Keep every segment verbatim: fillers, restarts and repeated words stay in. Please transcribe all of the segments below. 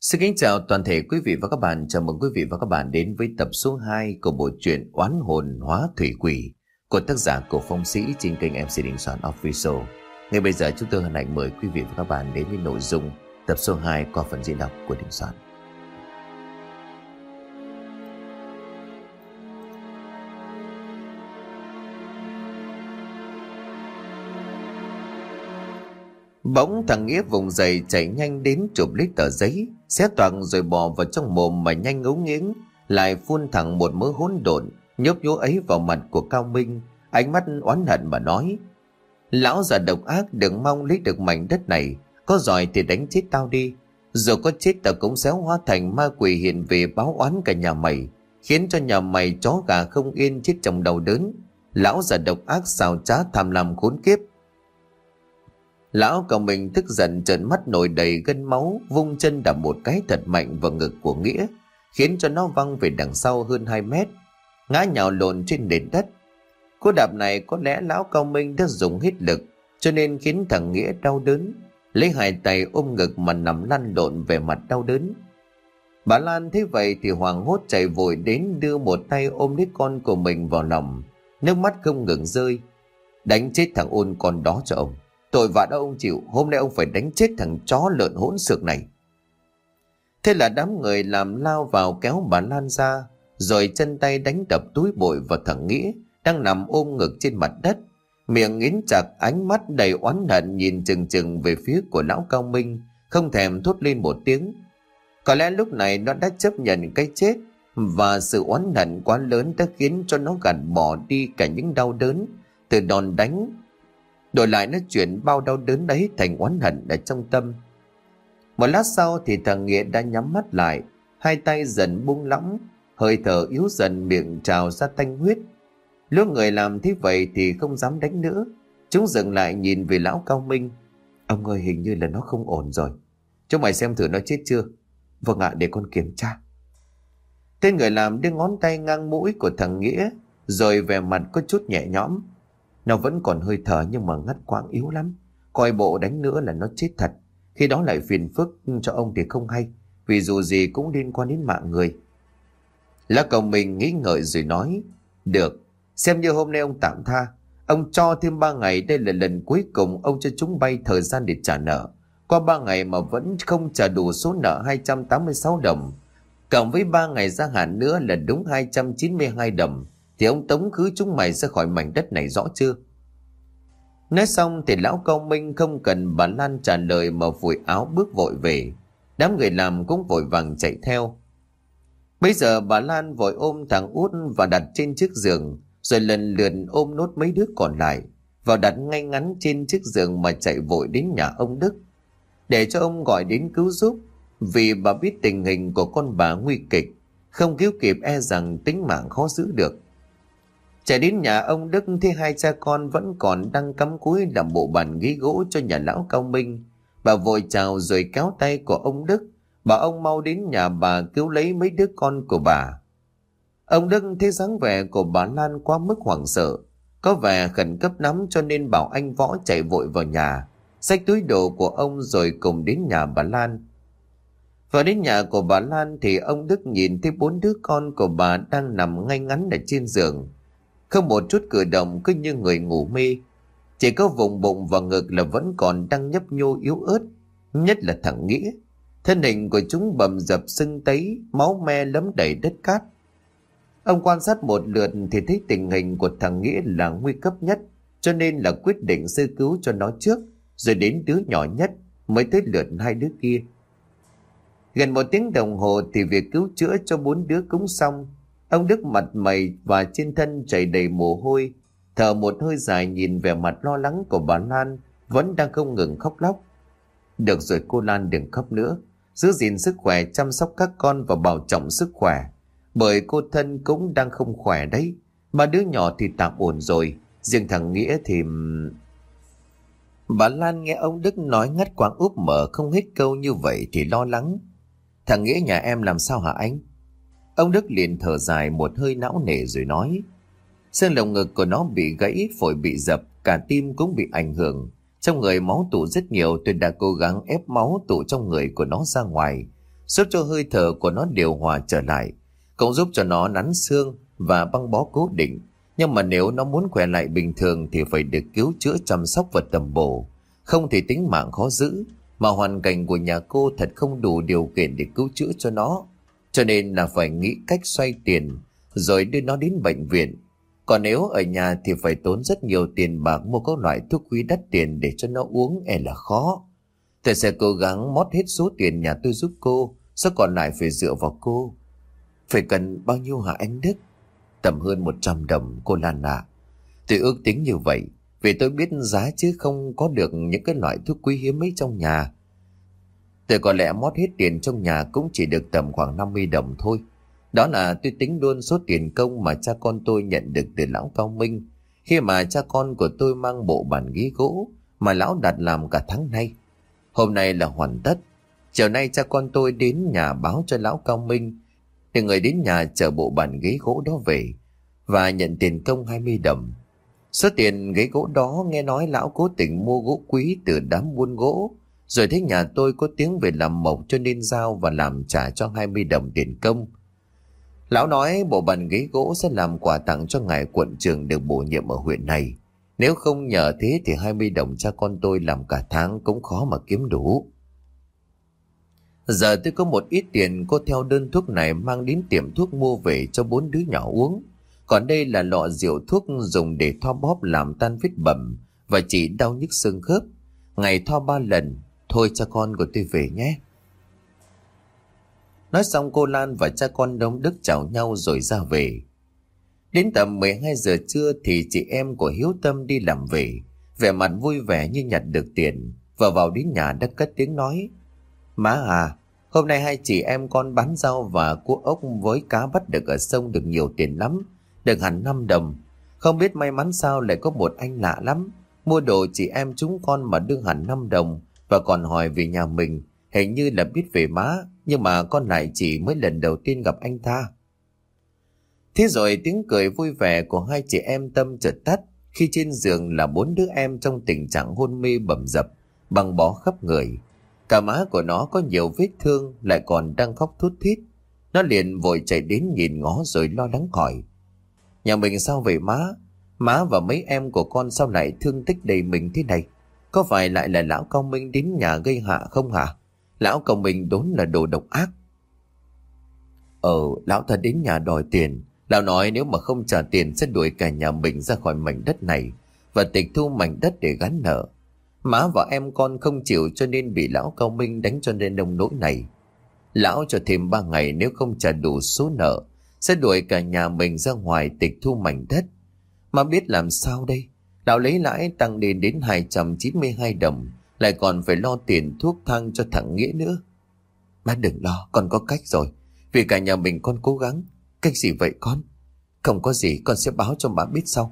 Xin kính chào toàn thể quý vị và các bạn. Chào mừng quý vị và các bạn đến với tập số hai của bộ truyện Oán hồn hóa thủy quỷ của tác giả Cổ Phong Sĩ trên kênh em xê Đình Soạn Official. Ngay bây giờ chúng tôi hân hạnh mời quý vị và các bạn đến với nội dung tập số hai qua phần diễn đọc của Đình Soạn. Bỗng thằng Nghĩa vùng dậy chạy nhanh đến chụp lấy tờ giấy, xé toạc rồi bỏ vào trong mồm mà nhanh ngấu nghiến, lại phun thẳng một mớ hỗn độn nhốp nhố ấy vào mặt của Cao Minh, ánh mắt oán hận mà nói: lão già độc ác, đừng mong lấy được mảnh đất này, có giỏi thì đánh chết tao đi, dù có chết tao cũng sẽ hóa thành ma quỷ hiện về báo oán cả nhà mày, khiến cho nhà mày chó gà không yên chết trong đau đớn. Lão già độc ác xào trá tham lam khốn kiếp. Lão Cao Minh tức giận trợn mắt nổi đầy gân máu, vung chân đạp một cái thật mạnh vào ngực của Nghĩa, khiến cho nó văng về đằng sau hơn hai mét, ngã nhào lộn trên nền đất. Cú đạp này có lẽ lão Cao Minh đã dùng hết lực, cho nên khiến thằng Nghĩa đau đớn, lấy hai tay ôm ngực mà nằm lăn lộn về mặt đau đớn. Bà Lan thấy vậy thì hoảng hốt chạy vội đến, đưa một tay ôm lấy con của mình vào lòng, nước mắt không ngừng rơi. Đánh chết thằng ôn con đó cho ông, tội vạ đó ông chịu, hôm nay ông phải đánh chết thằng chó lợn hỗn xược này. Thế là đám người làm lao vào kéo bà Lan ra, rồi chân tay đánh đập túi bụi vào thằng Nghĩa đang nằm ôm ngực trên mặt đất, miệng nghiến chặt, ánh mắt đầy oán hận nhìn chừng chừng về phía của lão Cao Minh, không thèm thốt lên một tiếng. Có lẽ lúc này nó đã chấp nhận cái chết, và sự oán hận quá lớn đã khiến cho nó gạt bỏ đi cả những đau đớn từ đòn đánh, đổi lại nó chuyển bao đau đớn đấy thành oán hận ở trong tâm. Một lát sau thì thằng Nghĩa đã nhắm mắt lại, hai tay dần buông lỏng, hơi thở yếu dần, miệng trào ra tanh huyết. Lúc người làm thế vậy thì không dám đánh nữa, chúng dừng lại nhìn về lão Cao Minh. Ông ơi, hình như là nó không ổn rồi, chúng mày xem thử nó chết chưa. Vâng ạ, để con kiểm tra. Tên người làm đưa ngón tay ngang mũi của thằng Nghĩa, rồi vẻ mặt có chút nhẹ nhõm. Nó vẫn còn hơi thở nhưng mà ngắt quãng yếu lắm, coi bộ đánh nữa là nó chết thật, khi đó lại phiền phức cho ông thì không hay, vì dù gì cũng liên quan đến mạng người. Lão Cao Minh nghĩ ngợi rồi nói: được, xem như hôm nay ông tạm tha, ông cho thêm ba ngày, đây là lần cuối cùng ông cho chúng bay thời gian để trả nợ. Qua ba ngày mà vẫn không trả đủ số nợ hai trăm tám mươi sáu đồng, cộng với ba ngày gia hạn nữa là đúng hai trăm chín mươi hai đồng, thì ông tống khứ chúng mày ra khỏi mảnh đất này, rõ chưa? Nói xong thì lão Cao Minh không cần bà Lan trả lời mà vội áo bước vội về. Đám người làm cũng vội vàng chạy theo. Bây giờ bà Lan vội ôm thằng Út và đặt trên chiếc giường, rồi lần lượt ôm nốt mấy đứa còn lại vào đặt ngay ngắn trên chiếc giường mà chạy vội đến nhà ông Đức, để cho ông gọi đến cứu giúp, vì bà biết tình hình của con bà nguy kịch, không cứu kịp e rằng tính mạng khó giữ được. Chạy đến nhà ông Đức thì hai cha con vẫn còn đang cắm cúi làm bộ bàn ghế gỗ cho nhà lão Cao Minh. Bà vội chào rồi kéo tay của ông Đức, bảo ông mau đến nhà bà cứu lấy mấy đứa con của bà. Ông Đức thấy dáng vẻ của bà Lan quá mức hoảng sợ, có vẻ khẩn cấp lắm, cho nên bảo anh Võ chạy vội vào nhà, xách túi đồ của ông rồi cùng đến nhà bà Lan. Vào đến nhà của bà Lan thì ông Đức nhìn thấy bốn đứa con của bà đang nằm ngay ngắn ở trên giường, không một chút cử động, cứ như người ngủ mê. Chỉ có vùng bụng và ngực là vẫn còn đang nhấp nhô yếu ớt, nhất là thằng Nghĩa. Thân hình của chúng bầm dập sưng tấy, máu me lấm đầy đất cát. Ông quan sát một lượt thì thấy tình hình của thằng Nghĩa là nguy cấp nhất, cho nên là quyết định sơ cứu cho nó trước, rồi đến đứa nhỏ nhất mới tới lượt hai đứa kia. Gần một tiếng đồng hồ thì việc cứu chữa cho bốn đứa cũng xong. Ông Đức mặt mày và trên thân chảy đầy mồ hôi, thở một hơi dài nhìn vẻ mặt lo lắng của bà Lan vẫn đang không ngừng khóc lóc. Được rồi cô Lan, đừng khóc nữa, giữ gìn sức khỏe, chăm sóc các con và bảo trọng sức khỏe, bởi cô thân cũng đang không khỏe đấy. Mà đứa nhỏ thì tạm ổn rồi, riêng thằng Nghĩa thì... Bà Lan nghe ông Đức nói ngắt quãng úp mở không hết câu như vậy thì lo lắng. Thằng Nghĩa nhà em làm sao hả anh? Ông Đức liền thở dài một hơi não nề rồi nói: xương lồng ngực của nó bị gãy, phổi bị dập, cả tim cũng bị ảnh hưởng. Trong người máu tụ rất nhiều, tôi đã cố gắng ép máu tụ trong người của nó ra ngoài, giúp cho hơi thở của nó điều hòa trở lại, cũng giúp cho nó nắn xương và băng bó cố định. Nhưng mà nếu nó muốn khỏe lại bình thường thì phải được cứu chữa, chăm sóc và tầm bổ, không thì tính mạng khó giữ, mà hoàn cảnh của nhà cô thật không đủ điều kiện để cứu chữa cho nó. Cho nên là phải nghĩ cách xoay tiền rồi đưa nó đến bệnh viện. Còn nếu ở nhà thì phải tốn rất nhiều tiền bạc mua các loại thuốc quý đắt tiền để cho nó uống, e là khó. Tôi sẽ cố gắng mót hết số tiền nhà tôi giúp cô, số còn lại phải dựa vào cô. Phải cần bao nhiêu hả anh Đức? Tầm hơn một trăm đồng cô Lan ạ. À. Tôi ước tính như vậy vì tôi biết giá chứ không có được những cái loại thuốc quý hiếm ấy trong nhà. Tôi có lẽ mót hết tiền trong nhà cũng chỉ được tầm khoảng năm mươi đồng thôi. Đó là tôi tính luôn số tiền công mà cha con tôi nhận được từ lão Cao Minh, khi mà cha con của tôi mang bộ bàn ghế gỗ mà lão đặt làm cả tháng nay. Hôm nay là hoàn tất. Chiều nay cha con tôi đến nhà báo cho lão Cao Minh để người đến nhà chở bộ bàn ghế gỗ đó về và nhận tiền công hai mươi đồng. Số tiền ghế gỗ đó nghe nói lão cố tình mua gỗ quý từ đám buôn gỗ, rồi thấy nhà tôi có tiếng về làm mộc cho nên giao và làm trả cho hai mươi đồng tiền công. Lão nói bộ bàn ghế gỗ sẽ làm quà tặng cho ngài quận trưởng được bổ nhiệm ở huyện này. Nếu không nhờ thế thì hai mươi đồng cha con tôi làm cả tháng cũng khó mà kiếm đủ. Giờ tôi có một ít tiền, cô theo đơn thuốc này mang đến tiệm thuốc mua về cho bốn đứa nhỏ uống. Còn đây là lọ rượu thuốc dùng để thoa bóp làm tan vết bầm và trị đau nhức xương khớp. Ngày thoa ba lần. Thôi cha con của tôi về nhé. Nói xong cô Lan và cha con Đông Đức chào nhau rồi ra về. Đến tầm mười hai giờ trưa thì chị em của Hiếu Tâm đi làm về, vẻ mặt vui vẻ như nhặt được tiền, và vào đến nhà đã cất tiếng nói: Má à, hôm nay hai chị em con bán rau và cua ốc với cá bắt được ở sông được nhiều tiền lắm, được hẳn năm đồng. Không biết may mắn sao lại có một anh lạ lắm, mua đồ chị em chúng con mà đưa hẳn năm đồng và còn hỏi về nhà mình, hình như là biết về má, nhưng mà con lại chỉ mới lần đầu tiên gặp anh ta. Thế rồi tiếng cười vui vẻ của hai chị em Tâm chợt tắt khi trên giường là bốn đứa em trong tình trạng hôn mê bầm dập, băng bó khắp người. Cả má của nó có nhiều vết thương, lại còn đang khóc thút thít. Nó liền vội chạy đến nhìn ngó rồi lo lắng hỏi: Nhà mình sao vậy má? Má và mấy em của con sao lại thương tích đầy mình thế này? Có phải lại là lão Cao Minh đến nhà gây hạ không hả? Lão Cao Minh đốn là đồ độc ác. Ờ, lão ta đến nhà đòi tiền. Lão nói nếu mà không trả tiền sẽ đuổi cả nhà mình ra khỏi mảnh đất này và tịch thu mảnh đất để gắn nợ. Má và em con không chịu cho nên bị lão Cao Minh đánh cho nên nông nỗi này. Lão cho thêm ba ngày, nếu không trả đủ số nợ sẽ đuổi cả nhà mình ra ngoài tịch thu mảnh đất. Mà biết làm sao đây? Lão lấy lãi tăng lên đến hai trăm chín mươi hai đồng, lại còn phải lo tiền thuốc thang cho thằng Nghĩa nữa. Má đừng lo, con có cách rồi. Vì cả nhà mình con cố gắng. Cách gì vậy con? Không có gì, con sẽ báo cho má biết sau.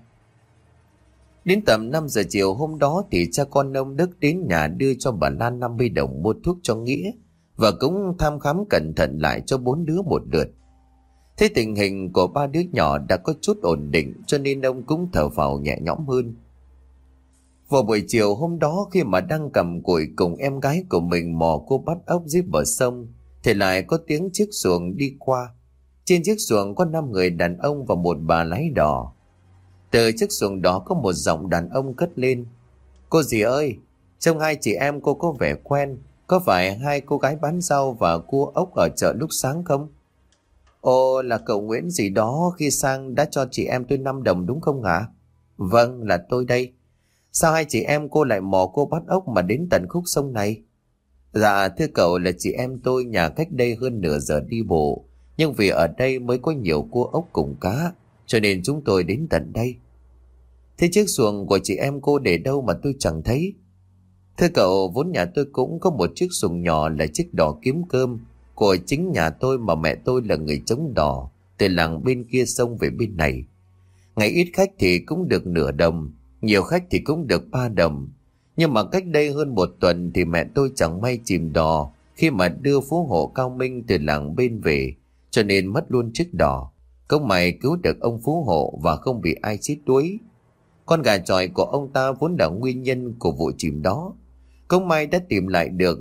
Đến tầm năm giờ chiều hôm đó thì cha con ông Đức đến nhà đưa cho bà Lan năm mươi đồng mua thuốc cho Nghĩa, và cũng thăm khám cẩn thận lại cho bốn đứa một lượt. Thấy tình hình của ba đứa nhỏ đã có chút ổn định cho nên ông cũng thở phào nhẹ nhõm hơn. Vào buổi chiều hôm đó, khi mà đang cầm cùi cùng em gái của mình mò cô bắt ốc dưới bờ sông, thì lại có tiếng chiếc xuồng đi qua. Trên chiếc xuồng có năm người đàn ông và một bà lái đò. Từ chiếc xuồng đó có một giọng đàn ông cất lên: Cô dì ơi, trông hai chị em cô có vẻ quen. Có phải hai cô gái bán rau và cua ốc ở chợ lúc sáng không? Ồ, là cậu Nguyễn gì đó khi sang đã cho chị em tôi năm đồng đúng không hả? Vâng, là tôi đây. Sao hai chị em cô lại mò cô bắt ốc mà đến tận khúc sông này? Dạ thưa cậu, là chị em tôi nhà cách đây hơn nửa giờ đi bộ, nhưng vì ở đây mới có nhiều cua ốc cùng cá cho nên chúng tôi đến tận đây. Thế chiếc xuồng của chị em cô để đâu mà tôi chẳng thấy? Thưa cậu, vốn nhà tôi cũng có một chiếc xuồng nhỏ là chiếc đò kiếm cơm của chính nhà tôi, mà mẹ tôi là người chống đò từ làng bên kia sông về bên này. Ngày ít khách thì cũng được nửa đồng, nhiều khách thì cũng được ba đồng. Nhưng mà cách đây hơn một tuần thì mẹ tôi chẳng may chìm đò khi mà đưa phú hộ Cao Minh từ làng bên về, cho nên mất luôn chiếc đò. Công may cứu được ông phú hộ và không bị ai chết đuối. Con gà chọi của ông ta vốn là nguyên nhân của vụ chìm đó. Công may đã tìm lại được,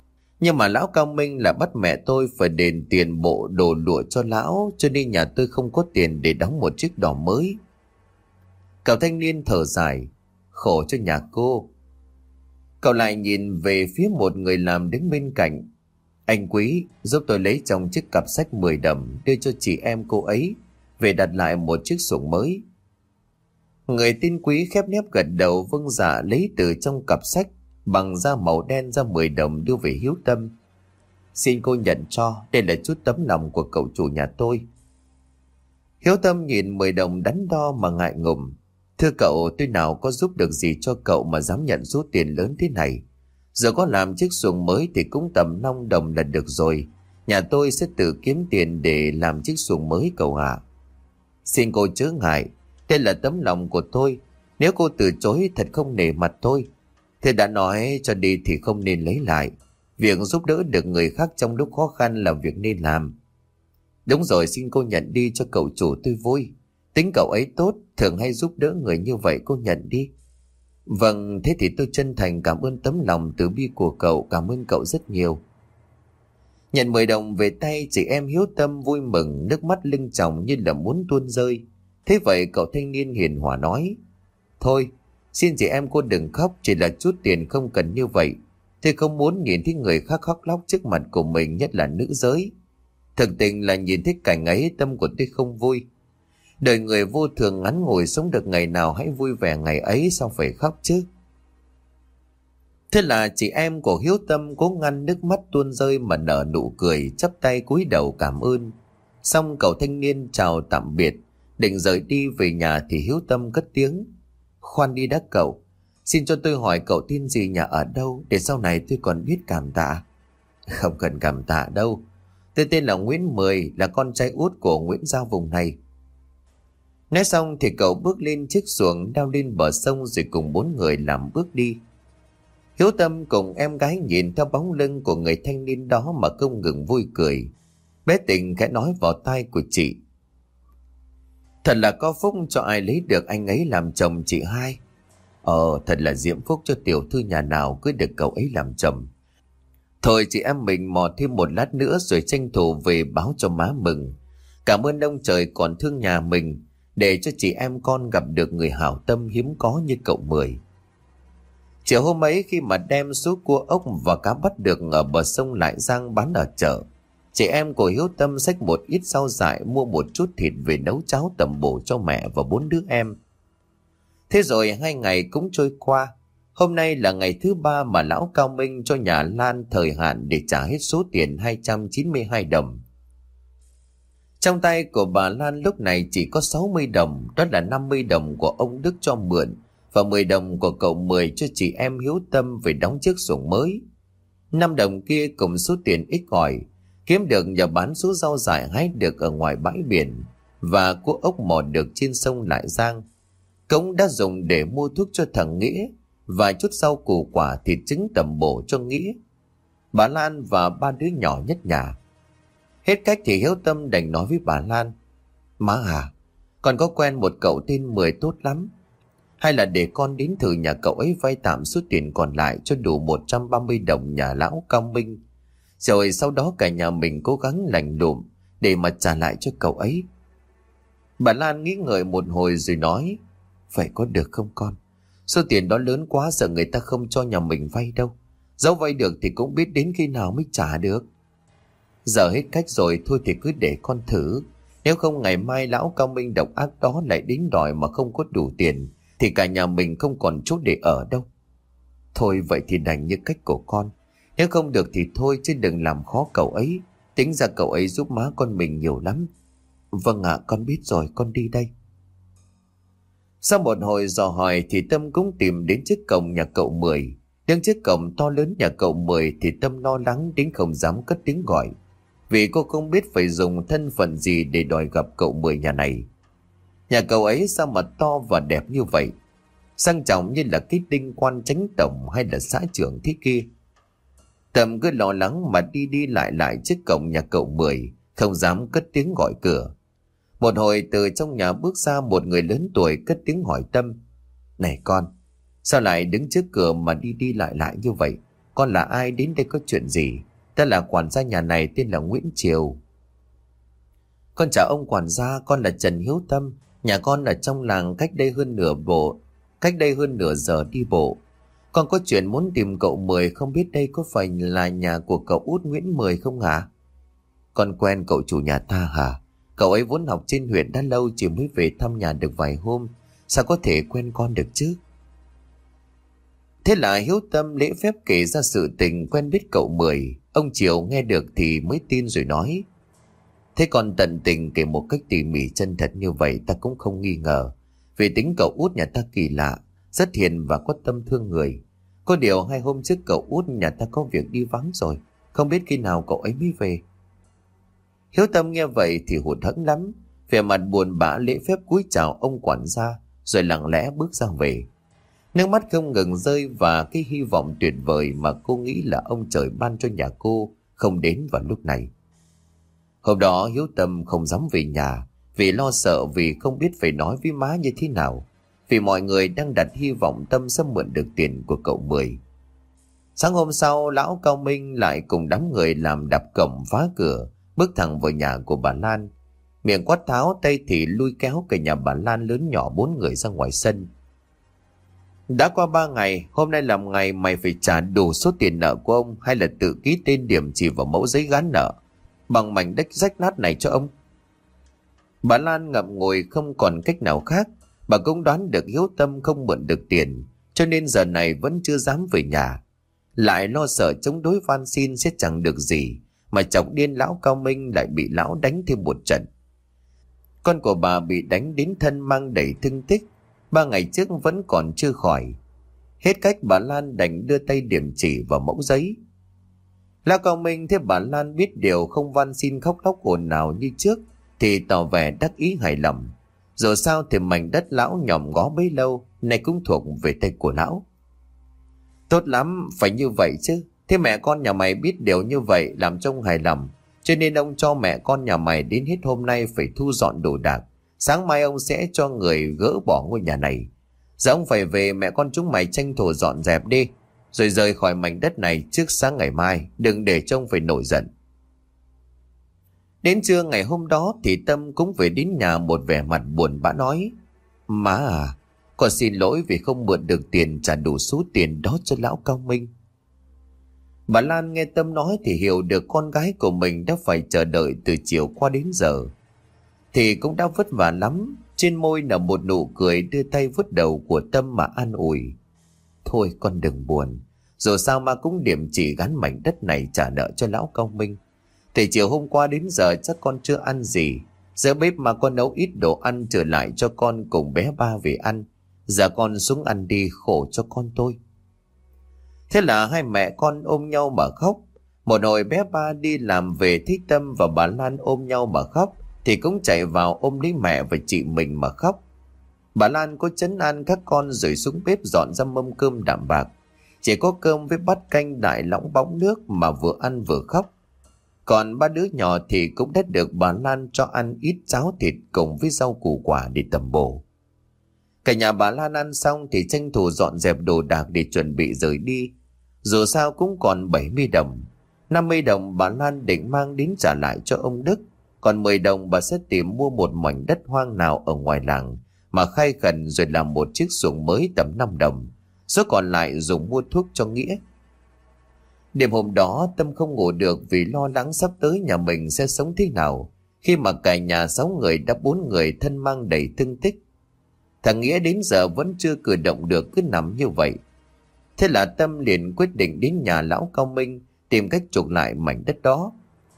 Nhưng mà lão Cao Minh là bắt mẹ tôi phải đền tiền bộ đồ lụa cho lão, cho nên nhà tôi không có tiền để đóng một chiếc đò mới. Cậu thanh niên thở dài, khổ cho nhà cô. Cậu lại nhìn về phía một người làm đứng bên cạnh. Anh Quý, giúp tôi lấy trong chiếc cặp sách mười đồng đưa cho chị em cô ấy, về đặt lại một chiếc xuồng mới. Người tên Quý khép nép gật đầu vâng dạ, lấy từ trong cặp sách bằng da màu đen ra mười đồng đưa về Hiếu Tâm. Xin cô nhận cho, đây là chút tấm lòng của cậu chủ nhà tôi. Hiếu Tâm nhìn mười đồng đắn đo mà ngại ngùng. Thưa cậu, tôi nào có giúp được gì cho cậu mà dám nhận số tiền lớn thế này. Giờ có làm chiếc xuồng mới thì cũng tầm năm đồng là được rồi. Nhà tôi sẽ tự kiếm tiền để làm chiếc xuồng mới cậu ạ. Xin cô chớ ngại, đây là tấm lòng của tôi. Nếu cô từ chối thật không nể mặt tôi. Thế đã nói cho đi thì không nên lấy lại. Việc giúp đỡ được người khác trong lúc khó khăn là việc nên làm. Đúng rồi, xin cô nhận đi cho cậu chủ tôi vui. Tính cậu ấy tốt, thường hay giúp đỡ người như vậy, cô nhận đi. Vâng, thế thì tôi chân thành cảm ơn tấm lòng từ bi của cậu, cảm ơn cậu rất nhiều. Nhận mười đồng về tay, chị em Hiếu Tâm vui mừng, nước mắt lưng tròng như là muốn tuôn rơi. Thế vậy cậu thanh niên hiền hòa nói, thôi, xin chị em cô đừng khóc, chỉ là chút tiền không cần như vậy. Tôi không muốn nhìn thấy người khác khóc lóc trước mặt của mình, nhất là nữ giới. Thực tình là nhìn thấy cảnh ấy tâm của tôi không vui. Đời người vô thường ngắn ngủi, sống được ngày nào hãy vui vẻ ngày ấy, sao phải khóc chứ. Thế là chị em của Hiếu Tâm cố ngăn nước mắt tuôn rơi mà nở nụ cười, chắp tay cúi đầu cảm ơn. Xong cậu thanh niên chào tạm biệt, định rời đi về nhà thì Hiếu Tâm cất tiếng, khoan đi đã cậu, xin cho tôi hỏi cậu tên gì, nhà ở đâu, để sau này tôi còn biết cảm tạ. Không cần cảm tạ đâu, tôi tên là Nguyễn Mười, là con trai út của Nguyễn Giao vùng này. Nói xong thì cậu bước lên chiếc xuồng đao lên bờ sông rồi cùng bốn người làm bước đi. Hiếu Tâm cùng em gái nhìn theo bóng lưng của người thanh niên đó mà không ngừng vui cười. Bé Tình khẽ nói vào tai của chị, thật là có phúc cho ai lấy được anh ấy làm chồng chị hai. Ờ, thật là diễm phúc cho tiểu thư nhà nào cưới được cậu ấy làm chồng. Thôi chị em mình mò thêm một lát nữa rồi tranh thủ về báo cho má mừng. Cảm ơn ông trời còn thương nhà mình, để cho chị em con gặp được người hảo tâm hiếm có như cậu Mười. Chiều hôm ấy khi mà đem số cua ốc và cá bắt được ở bờ sông Lại Giang bán ở chợ, chị em của Hiếu Tâm xách một ít rau dại mua một chút thịt về nấu cháo tẩm bổ cho mẹ và bốn đứa em. Thế rồi hai ngày cũng trôi qua. Hôm nay là ngày thứ ba mà lão Cao Minh cho nhà Lan thời hạn để trả hết số tiền hai trăm chín mươi hai đồng. Trong tay của bà Lan lúc này chỉ có sáu mươi đồng, đó là năm mươi đồng của ông Đức cho mượn và mười đồng của cậu Mười cho chị em Hiếu Tâm về đóng chiếc xuồng mới. năm đồng kia cùng số tiền ít ỏi kiếm được nhờ bán số rau dại hái được ở ngoài bãi biển và cua ốc mò được trên sông Lại Giang, cũng đã dùng để mua thuốc cho thằng Nghĩa và chút rau củ quả thịt trứng tẩm bổ cho Nghĩa, bà Lan và ba đứa nhỏ nhất nhà. Hết cách thì Hiếu Tâm đành nói với bà Lan, má à, con có quen một cậu tên Mười tốt lắm, hay là để con đến thử nhà cậu ấy vay tạm số tiền còn lại cho đủ một trăm ba mươi đồng nhà lão Cao Minh, rồi sau đó cả nhà mình cố gắng lành lụm để mà trả lại cho cậu ấy. Bà Lan nghĩ ngợi một hồi rồi nói, vậy có được không con? Số tiền đó lớn quá, sợ người ta không cho nhà mình vay đâu. Dẫu vay được thì cũng biết đến khi nào mới trả được. Giờ hết cách rồi, thôi thì cứ để con thử. Nếu không ngày mai lão Cao Minh độc ác đó lại đến đòi mà không có đủ tiền, thì cả nhà mình không còn chỗ để ở đâu. Thôi vậy thì đành như cách của con. Nếu không được thì thôi, chứ đừng làm khó cậu ấy. Tính ra cậu ấy giúp má con mình nhiều lắm. Vâng ạ, con biết rồi, con đi đây. Sau một hồi dò hỏi thì Tâm cũng tìm đến chiếc cổng nhà cậu Mười. Đứng chiếc cổng to lớn nhà cậu Mười thì Tâm lo lắng đến không dám cất tiếng gọi, vì cô không biết phải dùng thân phận gì để đòi gặp cậu Mười nhà này. Nhà cậu ấy sao mà to và đẹp như vậy, sang trọng như là cái đinh quan chánh tổng hay là xã trưởng thế kia. Tâm cứ lo lắng mà đi đi lại lại trước cổng nhà cậu Mười, không dám cất tiếng gọi cửa. Một hồi từ trong nhà bước ra một người lớn tuổi cất tiếng hỏi Tâm, này con, sao lại đứng trước cửa mà đi đi lại lại như vậy? Con là ai, đến đây có chuyện gì? Ta là quản gia nhà này, tên là Nguyễn Triều. Con chào ông quản gia, con là Trần Hiếu Tâm. Nhà con ở trong làng, cách đây hơn nửa bộ, cách đây hơn nửa giờ đi bộ. Con có chuyện muốn tìm cậu Mười, không biết đây có phải là nhà của cậu út Nguyễn Mười không hả? Con quen cậu chủ nhà ta hả? Cậu ấy vốn học trên huyện đã lâu, chỉ mới về thăm nhà được vài hôm, sao có thể quen con được chứ? Thế là Hiếu Tâm lễ phép kể ra sự tình quen biết cậu Mười. Ông Triều nghe được thì mới tin rồi nói: Thế còn tận tình kể một cách tỉ mỉ chân thật như vậy, ta cũng không nghi ngờ. Vì tính cậu út nhà ta kỳ lạ, rất hiền và có tâm thương người. Có điều hai hôm trước cậu út nhà ta có việc đi vắng rồi, không biết khi nào cậu ấy mới về. Hiếu Tâm nghe vậy thì hụt hẫng lắm, vẻ mặt buồn bã lễ phép cúi chào ông quản gia, rồi lặng lẽ bước ra về. Nước mắt không ngừng rơi, và cái hy vọng tuyệt vời mà cô nghĩ là ông trời ban cho nhà cô không đến vào lúc này. Hôm đó Hiếu Tâm không dám về nhà, vì lo sợ, vì không biết phải nói với má như thế nào, vì mọi người đang đặt hy vọng Tâm sẽ mượn được tiền của cậu Mười. Sáng hôm sau, lão Cao Minh lại cùng đám người làm đập cổng phá cửa, bước thẳng vào nhà của bà Lan. Miệng quát tháo, tay thì lui kéo cả nhà bà Lan lớn nhỏ bốn người ra ngoài sân. Đã qua ba ngày, hôm nay làm ngày mày phải trả đủ số tiền nợ của ông, hay là tự ký tên điểm chỉ vào mẫu giấy gán nợ bằng mảnh đất rách nát này cho ông. Bà Lan ngậm ngùi không còn cách nào khác. Bà cũng đoán được Hiếu Tâm không mượn được tiền, cho nên giờ này vẫn chưa dám về nhà, lại lo sợ chống đối van xin sẽ chẳng được gì, mà chọc điên lão Cao Minh lại bị lão đánh thêm một trận. Con của bà bị đánh đến thân mang đầy thương tích, ba ngày trước vẫn còn chưa khỏi. Hết cách, bà Lan đành đưa tay điểm chỉ vào mẫu giấy. Lão Cao Minh thấy bà Lan biết điều, không van xin khóc lóc ồn ào như trước, thì tỏ vẻ đắc ý hài lòng. Dù sao thì mảnh đất lão nhòm ngó bấy lâu nay cũng thuộc về tay của lão. Tốt lắm, phải như vậy chứ. Thế mẹ con nhà mày biết điều như vậy làm trông hài lòng, cho nên ông cho mẹ con nhà mày đến hết hôm nay phải thu dọn đồ đạc. Sáng mai ông sẽ cho người gỡ bỏ ngôi nhà này. Giờ ông phải về, mẹ con chúng mày tranh thủ dọn dẹp đi, rồi rời khỏi mảnh đất này trước sáng ngày mai, đừng để trông phải nổi giận. Đến trưa ngày hôm đó thì Tâm cũng về đến nhà, một vẻ mặt buồn bã nói: Má à, con xin lỗi vì không mượn được tiền trả đủ số tiền đó cho lão Cao Minh. Bà Lan nghe Tâm nói thì hiểu được con gái của mình đã phải chờ đợi từ chiều qua đến giờ, thì cũng đã vất vả lắm. Trên môi là một nụ cười, đưa tay vuốt đầu của Tâm mà an ủi: Thôi con đừng buồn, dù sao mà cũng điểm chỉ gắn mảnh đất này trả nợ cho lão Cao Minh. Từ chiều hôm qua đến giờ chắc con chưa ăn gì, giờ bếp mà con nấu ít đồ ăn trở lại cho con cùng bé Ba về ăn. Giờ con xuống ăn đi, khổ cho con tôi. Thế là hai mẹ con ôm nhau mà khóc. Một hồi bé Ba đi làm về thấy Tâm và bà Lan ôm nhau mà khóc, thì cũng chạy vào ôm lấy mẹ và chị mình mà khóc. Bà Lan có trấn an các con rồi xuống bếp dọn ra mâm cơm đạm bạc, chỉ có cơm với bát canh đại lõng bóng nước mà vừa ăn vừa khóc. Còn ba đứa nhỏ thì cũng đã được bà Lan cho ăn ít cháo thịt cùng với rau củ quả để tầm bổ. Cả nhà bà Lan ăn xong thì tranh thủ dọn dẹp đồ đạc để chuẩn bị rời đi. Dù sao cũng còn bảy mươi đồng. năm mươi đồng bà Lan định mang đến trả lại cho ông Đức, còn mười đồng bà sẽ tìm mua một mảnh đất hoang nào ở ngoài làng mà khai khẩn, rồi làm một chiếc xuồng mới tầm năm đồng. Số còn lại dùng mua thuốc cho Nghĩa. Đêm hôm đó Tâm không ngủ được vì lo lắng sắp tới nhà mình sẽ sống thế nào, khi mà cả nhà sáu người đã bốn người thân mang đầy thương tích. Thằng Nghĩa đến giờ vẫn chưa cử động được, cứ nằm như vậy. Thế là Tâm liền quyết định đến nhà lão Cao Minh tìm cách chuộc lại mảnh đất đó.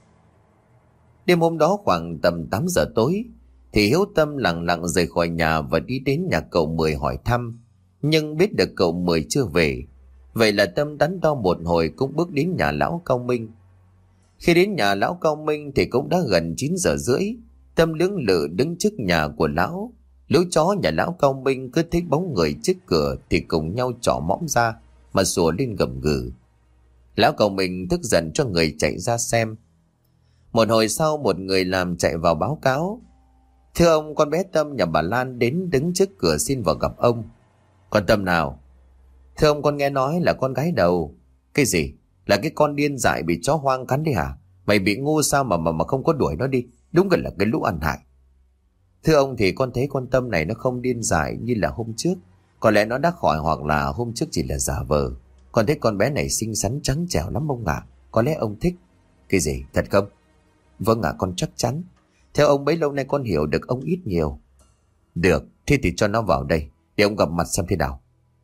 Đêm hôm đó khoảng tầm tám giờ tối thì Hiếu Tâm lặng lặng rời khỏi nhà và đi đến nhà cậu Mười hỏi thăm, nhưng biết được cậu Mười chưa về. Vậy là Tâm đắn đo một hồi cũng bước đến nhà lão Cao Minh. Khi đến nhà lão Cao Minh thì cũng đã gần chín giờ rưỡi. Tâm lưỡng lự đứng trước nhà của lão. Lũ chó nhà lão Cao Minh cứ thấy bóng người trước cửa thì cùng nhau trỏ mõm ra mà sủa lên gầm gừ. Lão Cao Minh tức giận cho người chạy ra xem. Một hồi sau một người làm chạy vào báo cáo: Thưa ông, con bé Tâm nhà bà Lan đến đứng trước cửa xin vào gặp ông. Con Tâm nào? Thưa ông, con nghe nói là con gái đầu. Cái gì? Là cái con điên dại bị chó hoang cắn đấy hả? Mày bị ngu sao mà mà mà không có đuổi nó đi? Đúng gần là cái lũ ăn hại. Thưa ông thì con thấy con Tâm này nó không điên dại như là hôm trước. Có lẽ nó đã khỏi, hoặc là hôm trước chỉ là giả vờ. Con thấy con bé này xinh xắn trắng trẻo lắm ông ạ. Có lẽ ông thích. Cái gì? Thật không? Vâng ạ, con chắc chắn. Theo ông bấy lâu nay con hiểu được ông ít nhiều. Được, thế thì cho nó vào đây để ông gặp mặt xem thế nào.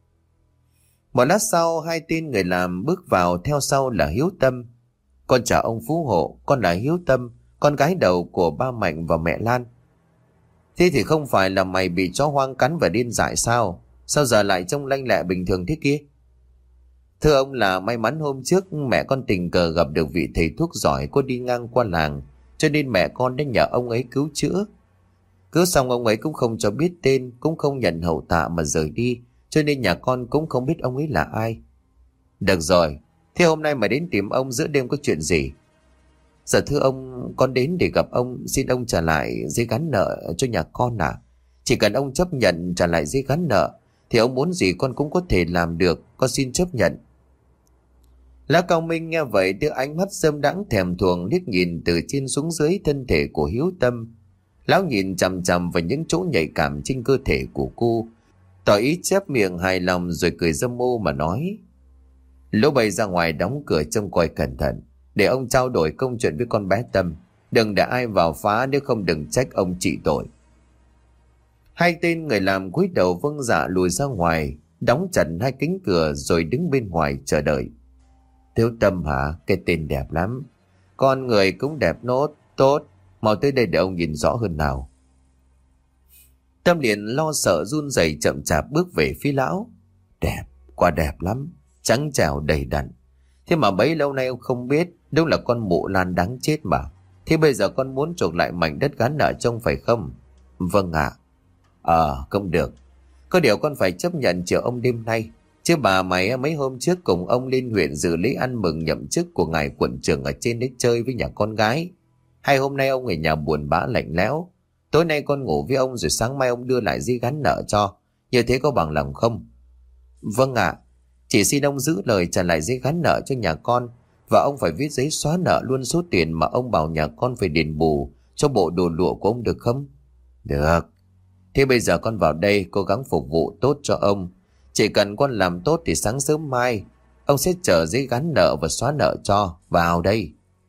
Một lát sau, hai tên người làm bước vào, theo sau là Hiếu Tâm. Con chào ông phú hộ, con là Hiếu Tâm, con gái đầu của ba Mạnh và mẹ Lan. Thế thì không phải là mày bị chó hoang cắn và điên dại sao? Sao giờ lại trông lanh lẹ bình thường thế kia? Thưa ông là may mắn hôm trước mẹ con tình cờ gặp được vị thầy thuốc giỏi có đi ngang qua làng, cho nên mẹ con đã nhờ ông ấy cứu chữa. Cứu xong ông ấy cũng không cho biết tên, cũng không nhận hậu tạ mà rời đi, cho nên nhà con cũng không biết ông ấy là ai. Được rồi, thế hôm nay mà đến tìm ông giữa đêm có chuyện gì? Dạ thưa ông, con đến để gặp ông, xin ông trả lại giấy gắn nợ cho nhà con à. Chỉ cần ông chấp nhận trả lại giấy gắn nợ thì ông muốn gì con cũng có thể làm được, con xin chấp nhận. Lão Cao Minh nghe vậy đưa ánh mắt sơm đãng thèm thuồng liếc nhìn từ trên xuống dưới thân thể của Hiếu Tâm. Lão nhìn chằm chằm vào những chỗ nhạy cảm trên cơ thể của cô, tỏ ý chép miệng hài lòng rồi cười dâm ô mà nói: Lỗ bay ra ngoài đóng cửa trông coi cẩn thận, để ông trao đổi công chuyện với con bé Tâm. Đừng để ai vào phá, nếu không đừng trách ông trị tội. Hai tên người làm cúi đầu vâng dạ lùi ra ngoài, đóng chặt hai cánh cửa rồi đứng bên ngoài chờ đợi. Thiếu Tâm hả? Cái tên đẹp lắm. Con người cũng đẹp nốt. Tốt, mau tới đây để ông nhìn rõ hơn nào. Tâm liền lo sợ run rẩy chậm chạp bước về phía lão. Đẹp, quá đẹp lắm, trắng trẻo đầy đặn. Thế mà bấy lâu nay ông không biết, đúng là con mụ Lan đáng chết mà. Thế bây giờ con muốn chuộc lại mảnh đất gắn nợ trông phải không? Vâng ạ. À. Ờ, không được. Có điều con phải chấp nhận chờ ông đêm nay. Chứ bà mày mấy hôm trước cùng ông lên huyện dự lễ ăn mừng nhậm chức của ngài quận trưởng ở trên đấy chơi với nhà con gái. Hay hôm nay ông ở nhà buồn bã lạnh lẽo. Tối nay con ngủ với ông rồi sáng mai ông đưa lại giấy gắn nợ cho. Như thế có bằng lòng không? Vâng ạ. À, chỉ xin ông giữ lời trả lại giấy gắn nợ cho nhà con. Và ông phải viết giấy xóa nợ luôn số tiền mà ông bảo nhà con phải đền bù cho bộ đồ lụa của ông được không? Được. Thế bây giờ con vào đây cố gắng phục vụ tốt cho ông. Chỉ cần con làm tốt thì sáng sớm mai ông sẽ chờ giấy gắn nợ và xóa nợ cho. Vào đây.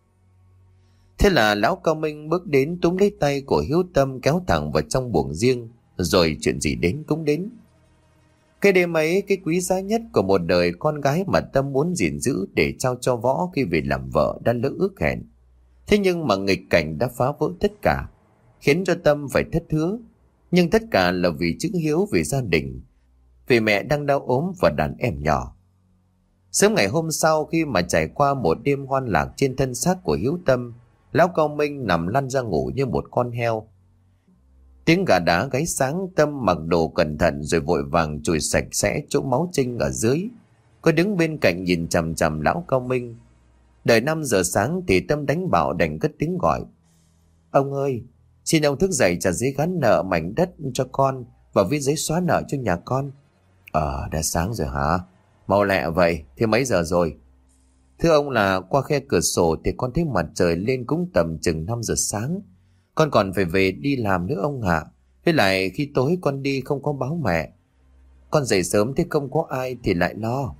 Thế là lão Cao Minh bước đến túm lấy tay của Hiếu Tâm kéo thẳng vào trong buồng riêng. Rồi chuyện gì đến cũng đến. Cái đêm ấy, cái quý giá nhất của một đời con gái mà Tâm muốn gìn giữ để trao cho Võ khi về làm vợ đã lỡ ước hẹn. Thế nhưng mà nghịch cảnh đã phá vỡ tất cả, khiến cho Tâm phải thất hứa. Nhưng tất cả là vì chữ hiếu, vì gia đình, vì mẹ đang đau ốm và đàn em nhỏ. Sớm ngày hôm sau, khi mà trải qua một đêm hoan lạc trên thân xác của Hiếu Tâm, lão Cao Minh nằm lăn ra ngủ như một con heo. Tiếng gà đá gáy sáng, Tâm mặc đồ cẩn thận rồi vội vàng chùi sạch sẽ chỗ máu trinh ở dưới. Cô đứng bên cạnh nhìn chằm chằm lão Cao Minh. Đợi năm giờ sáng thì Tâm đánh bạo đành cất tiếng gọi: Ông ơi, xin ông thức dậy trả giấy gắn nợ mảnh đất cho con và viết giấy xóa nợ cho nhà con. Ờ, đã sáng rồi hả? Mau lẹ vậy, thế mấy giờ rồi? Thưa ông là qua khe cửa sổ thì con thấy mặt trời lên cũng tầm chừng năm giờ sáng. Con còn phải về đi làm nữa ông ạ. Với lại khi tối con đi không có báo mẹ. Con dậy sớm thế không có ai thì lại lo.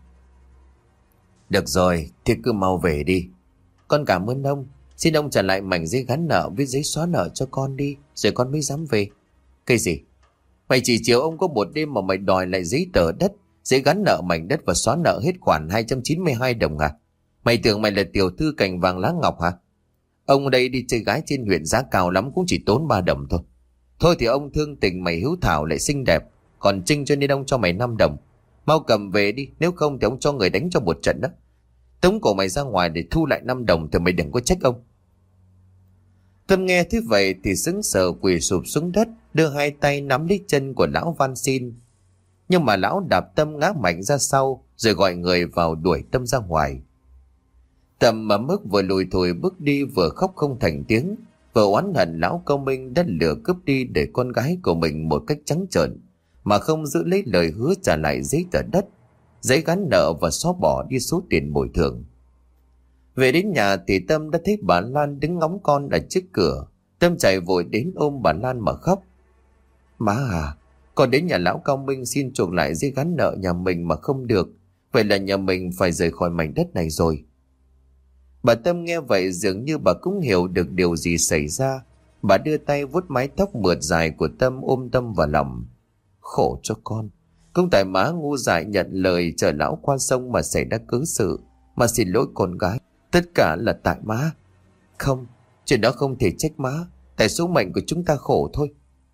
Được rồi, thì cứ mau về đi. Con cảm ơn ông. Xin ông trả lại mảnh giấy gắn nợ viết giấy xóa nợ cho con đi, rồi con mới dám về. Cái gì? Mày chỉ chiều ông có một đêm mà mày đòi lại giấy tờ đất, giấy gắn nợ mảnh đất và xóa nợ hết khoản hai trăm chín mươi hai đồng à? Mày tưởng mày là tiểu thư cành vàng lá ngọc hả? Ông đây đi chơi gái trên huyện giá cao lắm cũng chỉ tốn ba đồng thôi. Thôi thì ông thương tình mày hiếu thảo lại xinh đẹp, còn Trinh cho nên ông cho mày năm đồng. Mau cầm về đi, nếu không thì ông cho người đánh cho một trận đó. Tống cổ mày ra ngoài để thu lại năm đồng thì mày đừng có trách ông. Tâm nghe thế vậy thì sững sờ quỳ sụp xuống đất, đưa hai tay nắm lấy chân của lão van xin. Nhưng mà lão đạp Tâm ngã mạnh ra sau, rồi gọi người vào đuổi Tâm ra ngoài. Tâm mà mức vừa lùi thủi bước đi vừa khóc không thành tiếng, vừa oán hận lão Cao Minh đã lừa cướp đi để con gái của mình một cách trắng trợn, mà không giữ lấy lời hứa trả lại giấy tờ đất, giấy gắn nợ và xóa bỏ đi số tiền bồi thường. Về đến nhà thì Tâm đã thấy bà Lan đứng ngóng con ở trước cửa. Tâm chạy vội đến ôm bà Lan mà khóc. Má à, con đến nhà lão Cao Minh xin chuộc lại giấy gắn nợ nhà mình mà không được. Vậy là nhà mình phải rời khỏi mảnh đất này rồi. Bà Tâm nghe vậy dường như bà cũng hiểu được điều gì xảy ra. Bà đưa tay vuốt mái tóc mượt dài của Tâm, ôm Tâm vào lòng. Khổ cho con. Không tại má ngu dại nhận lời chở lão qua sông mà xảy ra cớ sự. Mà xin lỗi con gái. Tất cả là tại má. Không, chuyện đó không thể trách má. Tại số mệnh của chúng ta khổ thôi.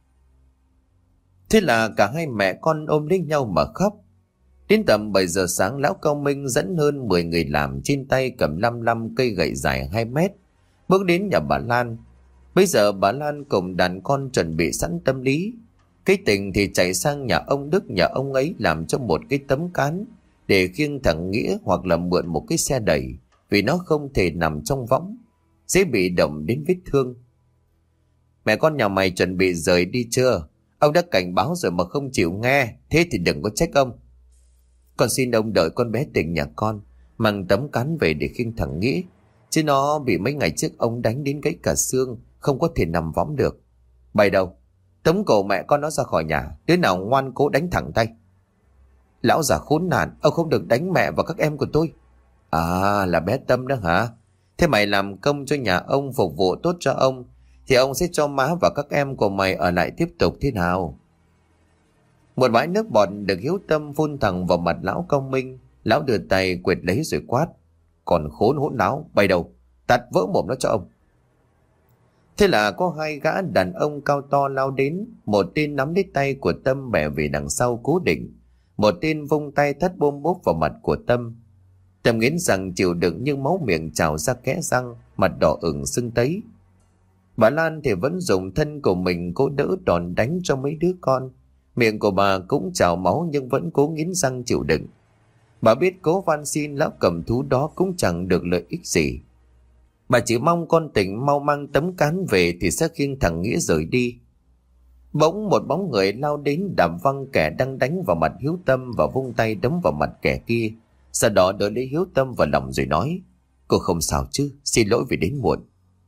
Thế là cả hai mẹ con ôm lấy nhau mà khóc. Đến tầm bảy giờ sáng, lão Cao Minh dẫn hơn mười người làm, trên tay cầm lăm lăm cây gậy dài hai mét, bước đến nhà bà Lan. Bây giờ bà Lan cùng đàn con chuẩn bị sẵn tâm lý. Cái tình thì chạy sang nhà ông Đức, nhà ông ấy làm cho một cái tấm cán để khiêng thằng Nghĩa, hoặc là mượn một cái xe đẩy, vì nó không thể nằm trong võng, dễ bị động đến vết thương. Mẹ con nhà mày chuẩn bị rời đi chưa? Ông đã cảnh báo rồi mà không chịu nghe, thế thì đừng có trách ông. Con xin ông đợi con bé tỉnh nhà con, mang tấm cán về để khiêng thằng Nghĩa, chứ nó bị mấy ngày trước ông đánh đến gãy cả xương, không có thể nằm võng được. Bày đâu, tống cổ mẹ con nó ra khỏi nhà, đứa nào ngoan cố đánh thẳng tay. Lão già khốn nạn, ông không được đánh mẹ và các em của tôi. À, là bé Tâm đó hả? Thế mày làm công cho nhà ông, phục vụ tốt cho ông, thì ông sẽ cho má và các em của mày ở lại tiếp tục thế nào? Một bãi nước bọt được Hiếu Tâm phun thẳng vào mặt lão Cao Minh. Lão đưa tay quệt lấy rồi quát. Còn khốn hỗn láo, bay đầu, tạt vỡ mồm nó cho ông. Thế là có hai gã đàn ông cao to lao đến. Một tên nắm lấy tay của Tâm bẻ về đằng sau cố định, một tên vung tay thắt bôm bốp vào mặt của Tâm. Tâm nghiến răng chịu đựng nhưng máu miệng trào ra kẽ răng, mặt đỏ ửng sưng tấy. Bà Lan thì vẫn dùng thân của mình cố đỡ đòn đánh cho mấy đứa con. Miệng của bà cũng trào máu nhưng vẫn cố nghiến răng chịu đựng. Bà biết cố van xin lão cầm thú đó cũng chẳng được lợi ích gì. Bà chỉ mong con Tỉnh mau mang tấm cán về thì sẽ khiêng thằng Nghĩa rời đi. Bỗng một bóng người lao đến đạp văng kẻ đang đánh vào mặt Hiếu Tâm và vung tay đấm vào mặt kẻ kia. Sau đó đỡ lấy Hiếu Tâm vào lòng rồi nói: Cô không sao chứ, xin lỗi vì đến muộn.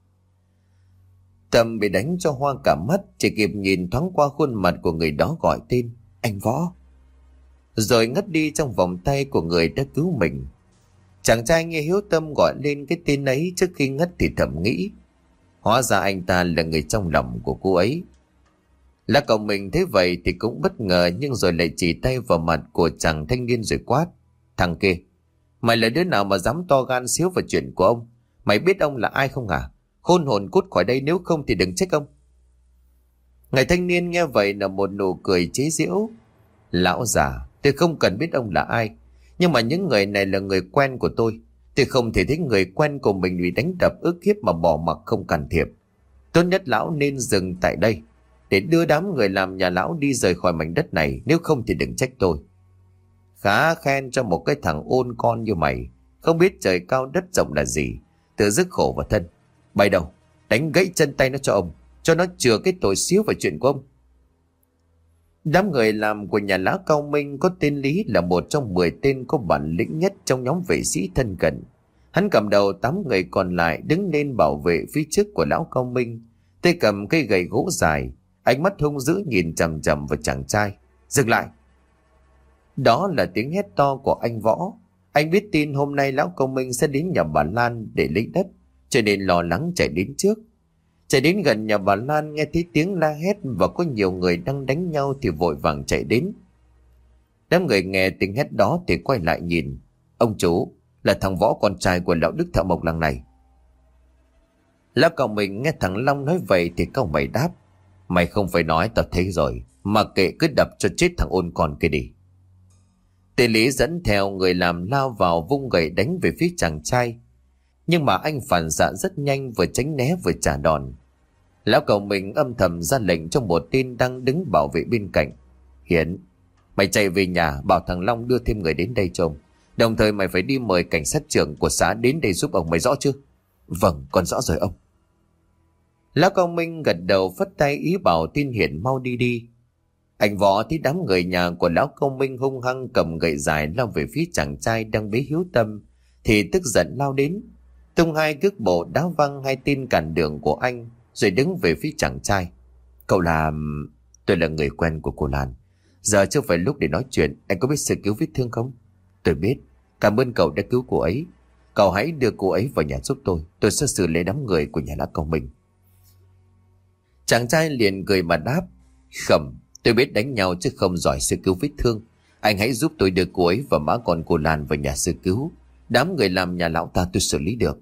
Tâm bị đánh cho hoa cả mắt, chỉ kịp nhìn thoáng qua khuôn mặt của người đó gọi tên: Anh Võ. Rồi ngất đi trong vòng tay của người đã cứu mình. Chàng trai nghe Hiếu Tâm gọi lên cái tên ấy trước khi ngất thì thầm nghĩ: Hóa ra anh ta là người trong lòng của cô ấy. Lá cậu mình thấy vậy thì cũng bất ngờ, nhưng rồi lại chỉ tay vào mặt của chàng thanh niên rồi quát: Thằng kia, mày là đứa nào mà dám to gan xíu vào chuyện của ông? Mày biết ông là ai không hả? Khôn hồn cút khỏi đây, nếu không thì đừng trách ông. Người thanh niên nghe vậy là một nụ cười chế giễu: Lão già, tôi không cần biết ông là ai, nhưng mà những người này là người quen của tôi. Tôi không thể thấy người quen của mình bị đánh đập ức hiếp mà bỏ mặc không can thiệp. Tốt nhất lão nên dừng tại đây để đưa đám người làm nhà lão đi rời khỏi mảnh đất này, nếu không thì đừng trách tôi. Khá khen cho một cái thằng ôn con như mày, không biết trời cao đất rộng là gì, tự dứt khổ vào thân. Bay đầu, đánh gãy chân tay nó cho ông, cho nó chừa cái tội xíu vào chuyện của ông. Đám người làm của nhà lão Cao Minh có tên Lý là một trong mười tên có bản lĩnh nhất trong nhóm vệ sĩ thân cận. Hắn cầm đầu tám người còn lại đứng lên bảo vệ phía trước của lão Cao Minh, tay cầm cây gậy gỗ dài, ánh mắt hung dữ nhìn chằm chằm vào chàng trai. Dừng lại! Đó là tiếng hét to của anh Võ. Anh biết tin hôm nay lão Cao Minh sẽ đến nhà bà Lan để lấy đất, cho nên lo lắng chạy đến trước. Chạy đến gần nhà bà Lan, nghe thấy tiếng la hét và có nhiều người đang đánh nhau thì vội vàng chạy đến. Đám người nghe tiếng hét đó thì quay lại nhìn. Ông chủ, là thằng Võ, con trai của lão Đức thợ mộc làng này. Lão Cao Minh nghe thằng Long nói vậy thì cau mày đáp: Mày không phải nói, tao thấy rồi, mà kệ, cứ đập cho chết thằng ôn con kia đi. Tên Lý dẫn theo người làm lao vào vung gậy đánh về phía chàng trai, nhưng mà anh phản xạ rất nhanh, vừa tránh né vừa trả đòn. Lão Cao Minh âm thầm ra lệnh cho một tên đang đứng bảo vệ bên cạnh: Hiển, mày chạy về nhà bảo thằng Long đưa thêm người đến đây trông, đồng thời mày phải đi mời cảnh sát trưởng của xã đến đây giúp ông, mày rõ chưa? Vâng, con rõ rồi ông. Lão Cao Minh gật đầu phất tay ý bảo tên Hiển mau đi đi. Anh Võ thấy đám người nhà của lão Cao Minh hung hăng cầm gậy dài lao về phía chàng trai đang bế Hiếu Tâm thì tức giận lao đến. tung hai cước bộ đá văng hai tên cản đường của anh, rồi đứng về phía chàng trai. Cậu là... Tôi là người quen của cô Lan. Giờ chưa phải lúc để nói chuyện. Anh có biết sơ cứu vết thương không? Tôi biết. Cảm ơn cậu đã cứu cô ấy. Cậu hãy đưa cô ấy vào nhà giúp tôi. Tôi sẽ xử lý đám người của nhà lá công minh. Chàng trai liền cười mà đáp. Không, tôi biết đánh nhau chứ không giỏi sơ cứu vết thương. Anh hãy giúp tôi đưa cô ấy và má con cô Lan vào nhà sơ cứu. Đám người làm nhà lão ta tôi xử lý được.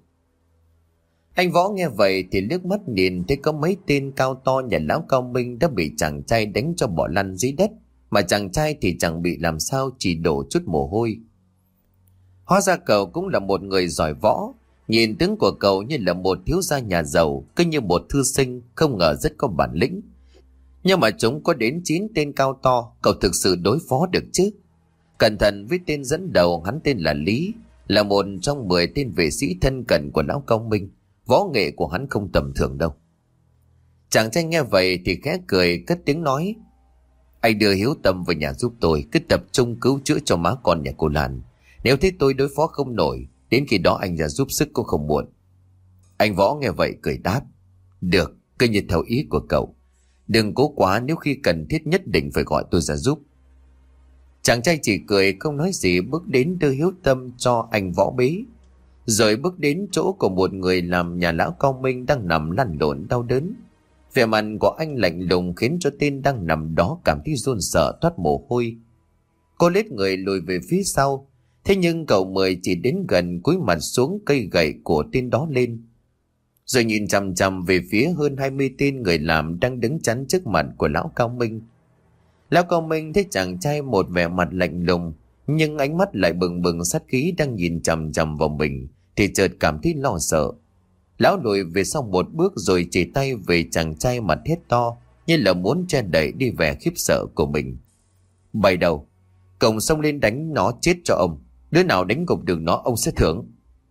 Anh Võ nghe vậy thì liếc mắt nhìn thấy có mấy tên cao to nhà lão cao minh đã bị chàng trai đánh cho bỏ lăn dưới đất, mà chàng trai thì chẳng bị làm sao, chỉ đổ chút mồ hôi. Hóa ra cậu cũng là một người giỏi võ. Nhìn tướng của cậu như là một thiếu gia nhà giàu, cứ như một thư sinh, không ngờ rất có bản lĩnh. Nhưng mà chúng có đến chín tên cao to, cậu thực sự đối phó được chứ? Cẩn thận với tên dẫn đầu, hắn tên là Lý, là một trong mười tên vệ sĩ thân cận của lão cao minh. Võ nghệ của hắn không tầm thường đâu. Chàng trai nghe vậy thì khẽ cười, cất tiếng nói. Anh đưa Hiếu Tâm về nhà giúp tôi, cứ tập trung cứu chữa cho má con nhà cô Lan. Nếu thấy tôi đối phó không nổi, đến khi đó anh ra giúp sức cũng không muộn. Anh Võ nghe vậy cười đáp. Được, cứ như theo ý của cậu. Đừng cố quá, nếu khi cần thiết nhất định phải gọi tôi ra giúp. Chàng trai chỉ cười không nói gì, bước đến đưa Hiếu Tâm cho anh Võ bế. Rồi bước đến chỗ của một người làm nhà lão cao minh đang nằm lăn lộn đau đớn. Vẻ mặt của anh lạnh lùng khiến cho tên đang nằm đó cảm thấy run sợ, toát mồ hôi. Cô lết người lùi về phía sau. Thế nhưng cậu Mười chỉ đến gần, cúi mặt xuống cây gậy của tên đó lên, rồi nhìn chằm chằm về phía hơn hai mươi tên người làm đang đứng chắn trước mặt của lão cao minh. Lão cao minh thấy chàng trai một vẻ mặt lạnh lùng, nhưng ánh mắt lại bừng bừng sát khí đang nhìn chằm chằm vào mình, thì chợt cảm thấy lo sợ. Lão lùi về sau một bước rồi chỉ tay về chàng trai mặt hét to, như là muốn che đậy đi vẻ khiếp sợ của mình. Bày đầu, cổng xông lên đánh nó chết cho ông. Đứa nào đánh gục được nó ông sẽ thưởng.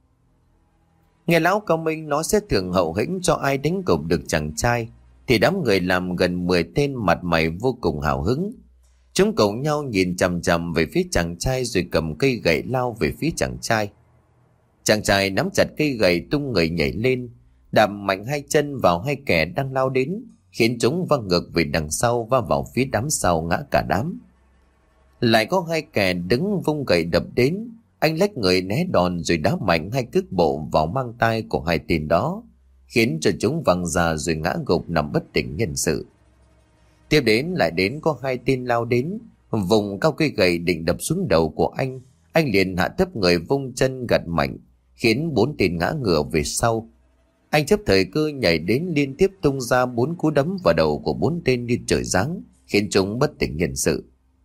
Nghe lão cao minh nó sẽ thưởng hậu hĩnh cho ai đánh gục được chàng trai, thì đám người làm gần mười tên mặt mày vô cùng hào hứng. Chúng cùng nhau nhìn chằm chằm về phía chàng trai rồi cầm cây gậy lao về phía chàng trai. Chàng trai nắm chặt cây gậy tung người nhảy lên, đạp mạnh hai chân vào hai kẻ đang lao đến, khiến chúng văng ngược về đằng sau và vào phía đám sau ngã cả đám. Lại có hai kẻ đứng vung gậy đập đến, anh lách người né đòn rồi đá mạnh hai cước bộ vào mang tay của hai tên đó, khiến cho chúng văng ra rồi ngã gục nằm bất tỉnh nhân sự. Tiếp đến lại đến có hai tên lao đến, vùng cao cây gậy định đập xuống đầu của anh. Anh liền hạ thấp người vung chân gật mạnh, khiến bốn tên ngã ngửa về sau. Anh chấp thời cơ nhảy đến liên tiếp tung ra bốn cú đấm vào đầu của bốn tên như trời giáng, khiến chúng bất tỉnh nhân sự.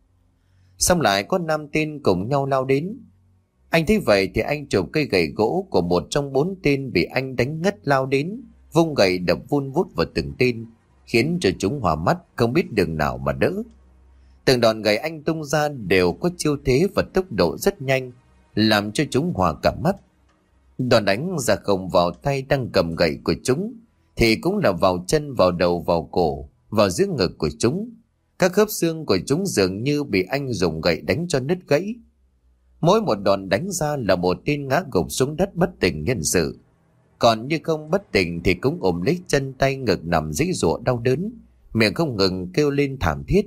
Xong lại có năm tên cùng nhau lao đến. Anh thấy vậy thì anh chụp cây gậy gỗ của một trong bốn tên bị anh đánh ngất lao đến, vung gậy đập vun vút vào từng tên, khiến cho chúng hòa mắt không biết đường nào mà đỡ. Từng đòn gậy anh tung ra đều có chiêu thế và tốc độ rất nhanh, làm cho chúng hòa cả mắt. Đòn đánh ra không vào tay đang cầm gậy của chúng, thì cũng là vào chân, vào đầu, vào cổ, vào giữa ngực của chúng. Các khớp xương của chúng dường như bị anh dùng gậy đánh cho nứt gãy. Mỗi một đòn đánh ra là một tên ngã gục xuống đất bất tỉnh nhân sự. Còn như không bất tỉnh thì cũng ôm lấy chân tay ngực nằm giãy giụa đau đớn, miệng không ngừng kêu lên thảm thiết.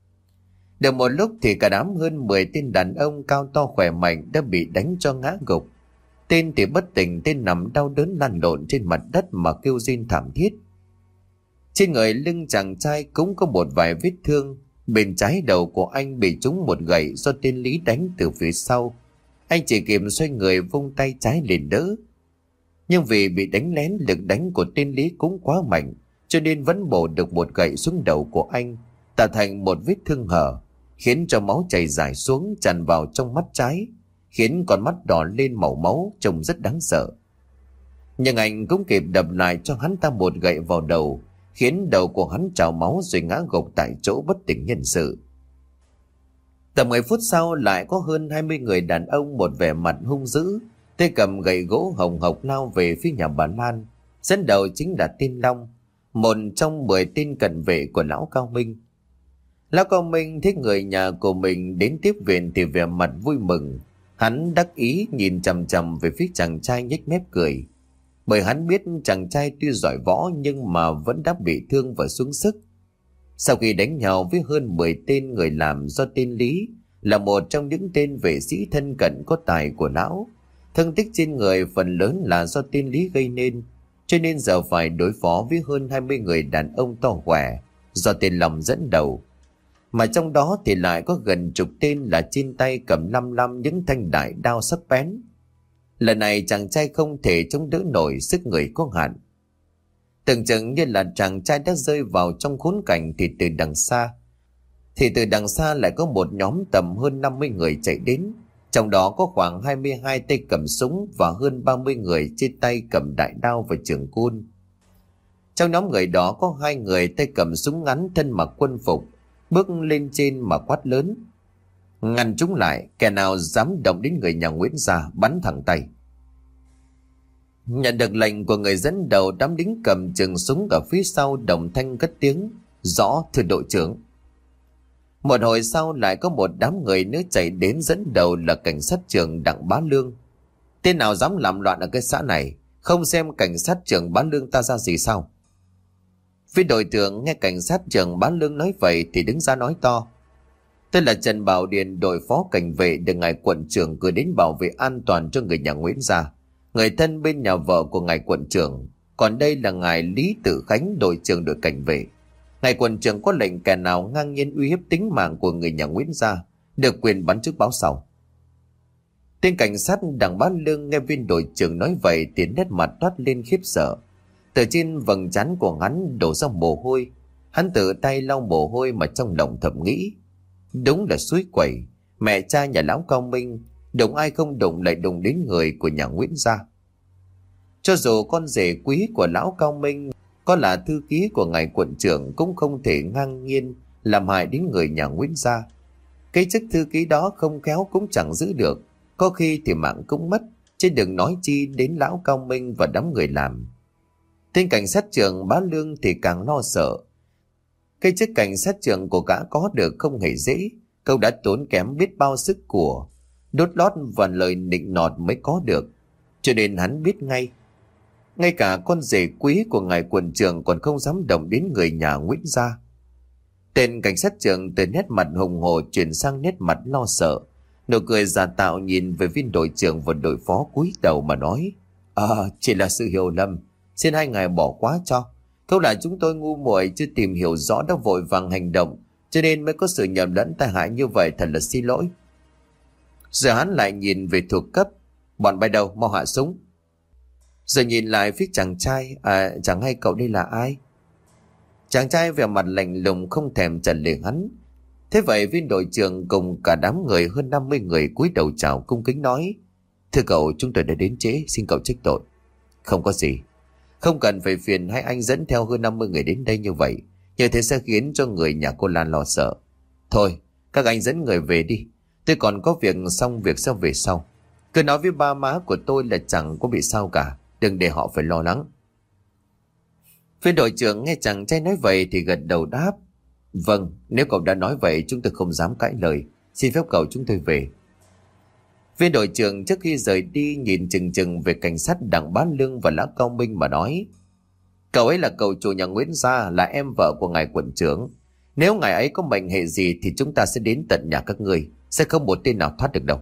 Được một lúc thì cả đám hơn mười tên đàn ông cao to khỏe mạnh đã bị đánh cho ngã gục. Tên thì bất tỉnh, tên nằm đau đớn lăn lộn trên mặt đất mà kêu rên thảm thiết. Trên người lưng chàng trai cũng có một vài vết thương. Bên trái đầu của anh bị trúng một gậy do tên Lý đánh từ phía sau. Anh chỉ kịp xoay người vung tay trái lên đỡ. Nhưng vì bị đánh lén, lực đánh của tên Lý cũng quá mạnh, cho nên vẫn bổ được một gậy xuống đầu của anh, tạo thành một vết thương hở, khiến cho máu chảy dài xuống tràn vào trong mắt trái, khiến con mắt đỏ lên màu máu, trông rất đáng sợ. Nhưng anh cũng kịp đập lại cho hắn ta một gậy vào đầu, khiến đầu của hắn trào máu rồi ngã gục tại chỗ bất tỉnh nhân sự. Tầm mười phút sau lại có hơn hai mươi người đàn ông một vẻ mặt hung dữ, tay cầm gậy gỗ hồng hộc lao về phía nhà bà Lan. Dẫn đầu chính là tên Long, một trong mười tên cận vệ của lão Cao Minh. Lão Cao Minh thấy người nhà của mình đến tiếp viện thì vẻ mặt vui mừng. Hắn đắc ý nhìn chằm chằm về phía chàng trai nhếch mép cười. Bởi hắn biết chàng trai tuy giỏi võ nhưng mà vẫn đã bị thương và xuống sức. Sau khi đánh nhau với hơn mười tên người làm do tên Lý là một trong những tên vệ sĩ thân cận có tài của lão, thương tích trên người phần lớn là do tên Lý gây nên, cho nên giờ phải đối phó với hơn hai mươi người đàn ông to khỏe do tên Long dẫn đầu. Mà trong đó thì lại có gần chục tên là trên tay cầm lăm lăm những thanh đại đao sắc bén. Lần này chàng trai không thể chống đỡ nổi, sức người có hạn. Tưởng chừng như là chàng trai đã rơi vào trong khốn cảnh thì từ đằng xa Thì từ đằng xa lại có một nhóm tầm hơn năm mươi người chạy đến. Trong đó có khoảng hai mươi hai tay cầm súng và hơn ba mươi người trên tay cầm đại đao và trường côn. Trong nhóm người đó có hai người tay cầm súng ngắn thân mặc quân phục, bước lên trên mà quát lớn: ngăn chúng lại, kẻ nào dám động đến người nhà Nguyễn gia bắn thẳng tay. Nhận được lệnh của người dẫn đầu, đám lính cầm trường súng ở phía sau đồng thanh cất tiếng: rõ thưa đội trưởng. Một hồi sau lại có một đám người nữa chạy đến, dẫn đầu là cảnh sát trưởng Đặng Bá Lương. Tên nào dám làm loạn ở cái xã này, không xem cảnh sát trưởng Bá Lương ta ra gì sao? Phía đội trưởng nghe cảnh sát trưởng Bá Lương nói vậy thì đứng ra nói to: tôi là Trần Bảo Điền, đội phó cảnh vệ được ngài quận trưởng cử đến bảo vệ an toàn cho người nhà Nguyễn gia, người thân bên nhà vợ của ngài quận trưởng. Còn đây là ngài Lý Tử Khánh, đội trưởng đội cảnh vệ. Ngài quận trưởng có lệnh kẻ nào ngang nhiên uy hiếp tính mạng của người nhà Nguyễn gia được quyền bắn trước báo sau. Tên cảnh sát Đặng Bá Lương nghe viên đội trưởng nói vậy thì nét mặt toát lên khiếp sợ. Từ trên vầng trán của hắn đổ ra mồ hôi. Hắn tự tay lau mồ hôi mà trong lòng thầm nghĩ: đúng là suối quẩy, mẹ cha nhà lão Cao Minh, đụng ai không đụng lại đụng đến người của nhà Nguyễn gia. Cho dù con rể quý của lão Cao Minh có là thư ký của ngài quận trưởng cũng không thể ngang nhiên làm hại đến người nhà Nguyễn gia. Cái chức thư ký đó không khéo cũng chẳng giữ được, có khi thì mạng cũng mất, chứ đừng nói chi đến lão Cao Minh và đám người làm. Tên cảnh sát trưởng Bá Lương thì càng lo sợ. Cái chức cảnh sát trưởng của gã có được không hề dễ, cậu đã tốn kém biết bao sức của, đốt lót và lời nịnh nọt mới có được, cho nên hắn biết ngay. Ngay cả con rể quý của ngài quận trưởng còn không dám động đến người nhà Nguyễn gia. Tên cảnh sát trưởng từ nét mặt hùng hồ chuyển sang nét mặt lo sợ, nụ cười giả tạo nhìn về viên đội trưởng và đội phó cúi đầu mà nói: À, chỉ là sự hiểu lầm, xin hai ngài bỏ qua cho. Câu là chúng tôi ngu muội chưa tìm hiểu rõ đã vội vàng hành động, cho nên mới có sự nhầm lẫn tai hại như vậy, thật là xin lỗi. Giờ hắn lại nhìn về thuộc cấp: bọn bay đầu mau hạ súng. Rồi nhìn lại phía chàng trai: À, chẳng hay cậu đây là ai? Chàng trai vẻ mặt lạnh lùng không thèm trả lời hắn. Thế vậy viên đội trưởng cùng cả đám người hơn năm mươi người cúi đầu chào cung kính nói: Thưa cậu, chúng tôi đã đến trễ, xin cậu trách tội. Không có gì, không cần phải phiền hai anh dẫn theo hơn năm mươi người đến đây như vậy, như thế sẽ khiến cho người nhà cô Lan lo sợ. Thôi, các anh dẫn người về đi, tôi còn có việc, xong việc sẽ về sau. Cứ nói với ba má của tôi là chẳng có bị sao cả, đừng để họ phải lo lắng. Viên đội trưởng nghe chàng trai nói vậy thì gật đầu đáp: Vâng, nếu cậu đã nói vậy chúng tôi không dám cãi lời, xin phép cậu chúng tôi về. Viên đội trưởng trước khi rời đi nhìn chừng chừng về cảnh sát Đặng Bá Lương và lão Cao Minh mà nói: Cậu ấy là cậu chủ nhà Nguyễn gia, là em vợ của ngài quận trưởng. Nếu ngài ấy có mệnh hệ gì thì chúng ta sẽ đến tận nhà các ngươi, sẽ không một tên nào thoát được đâu.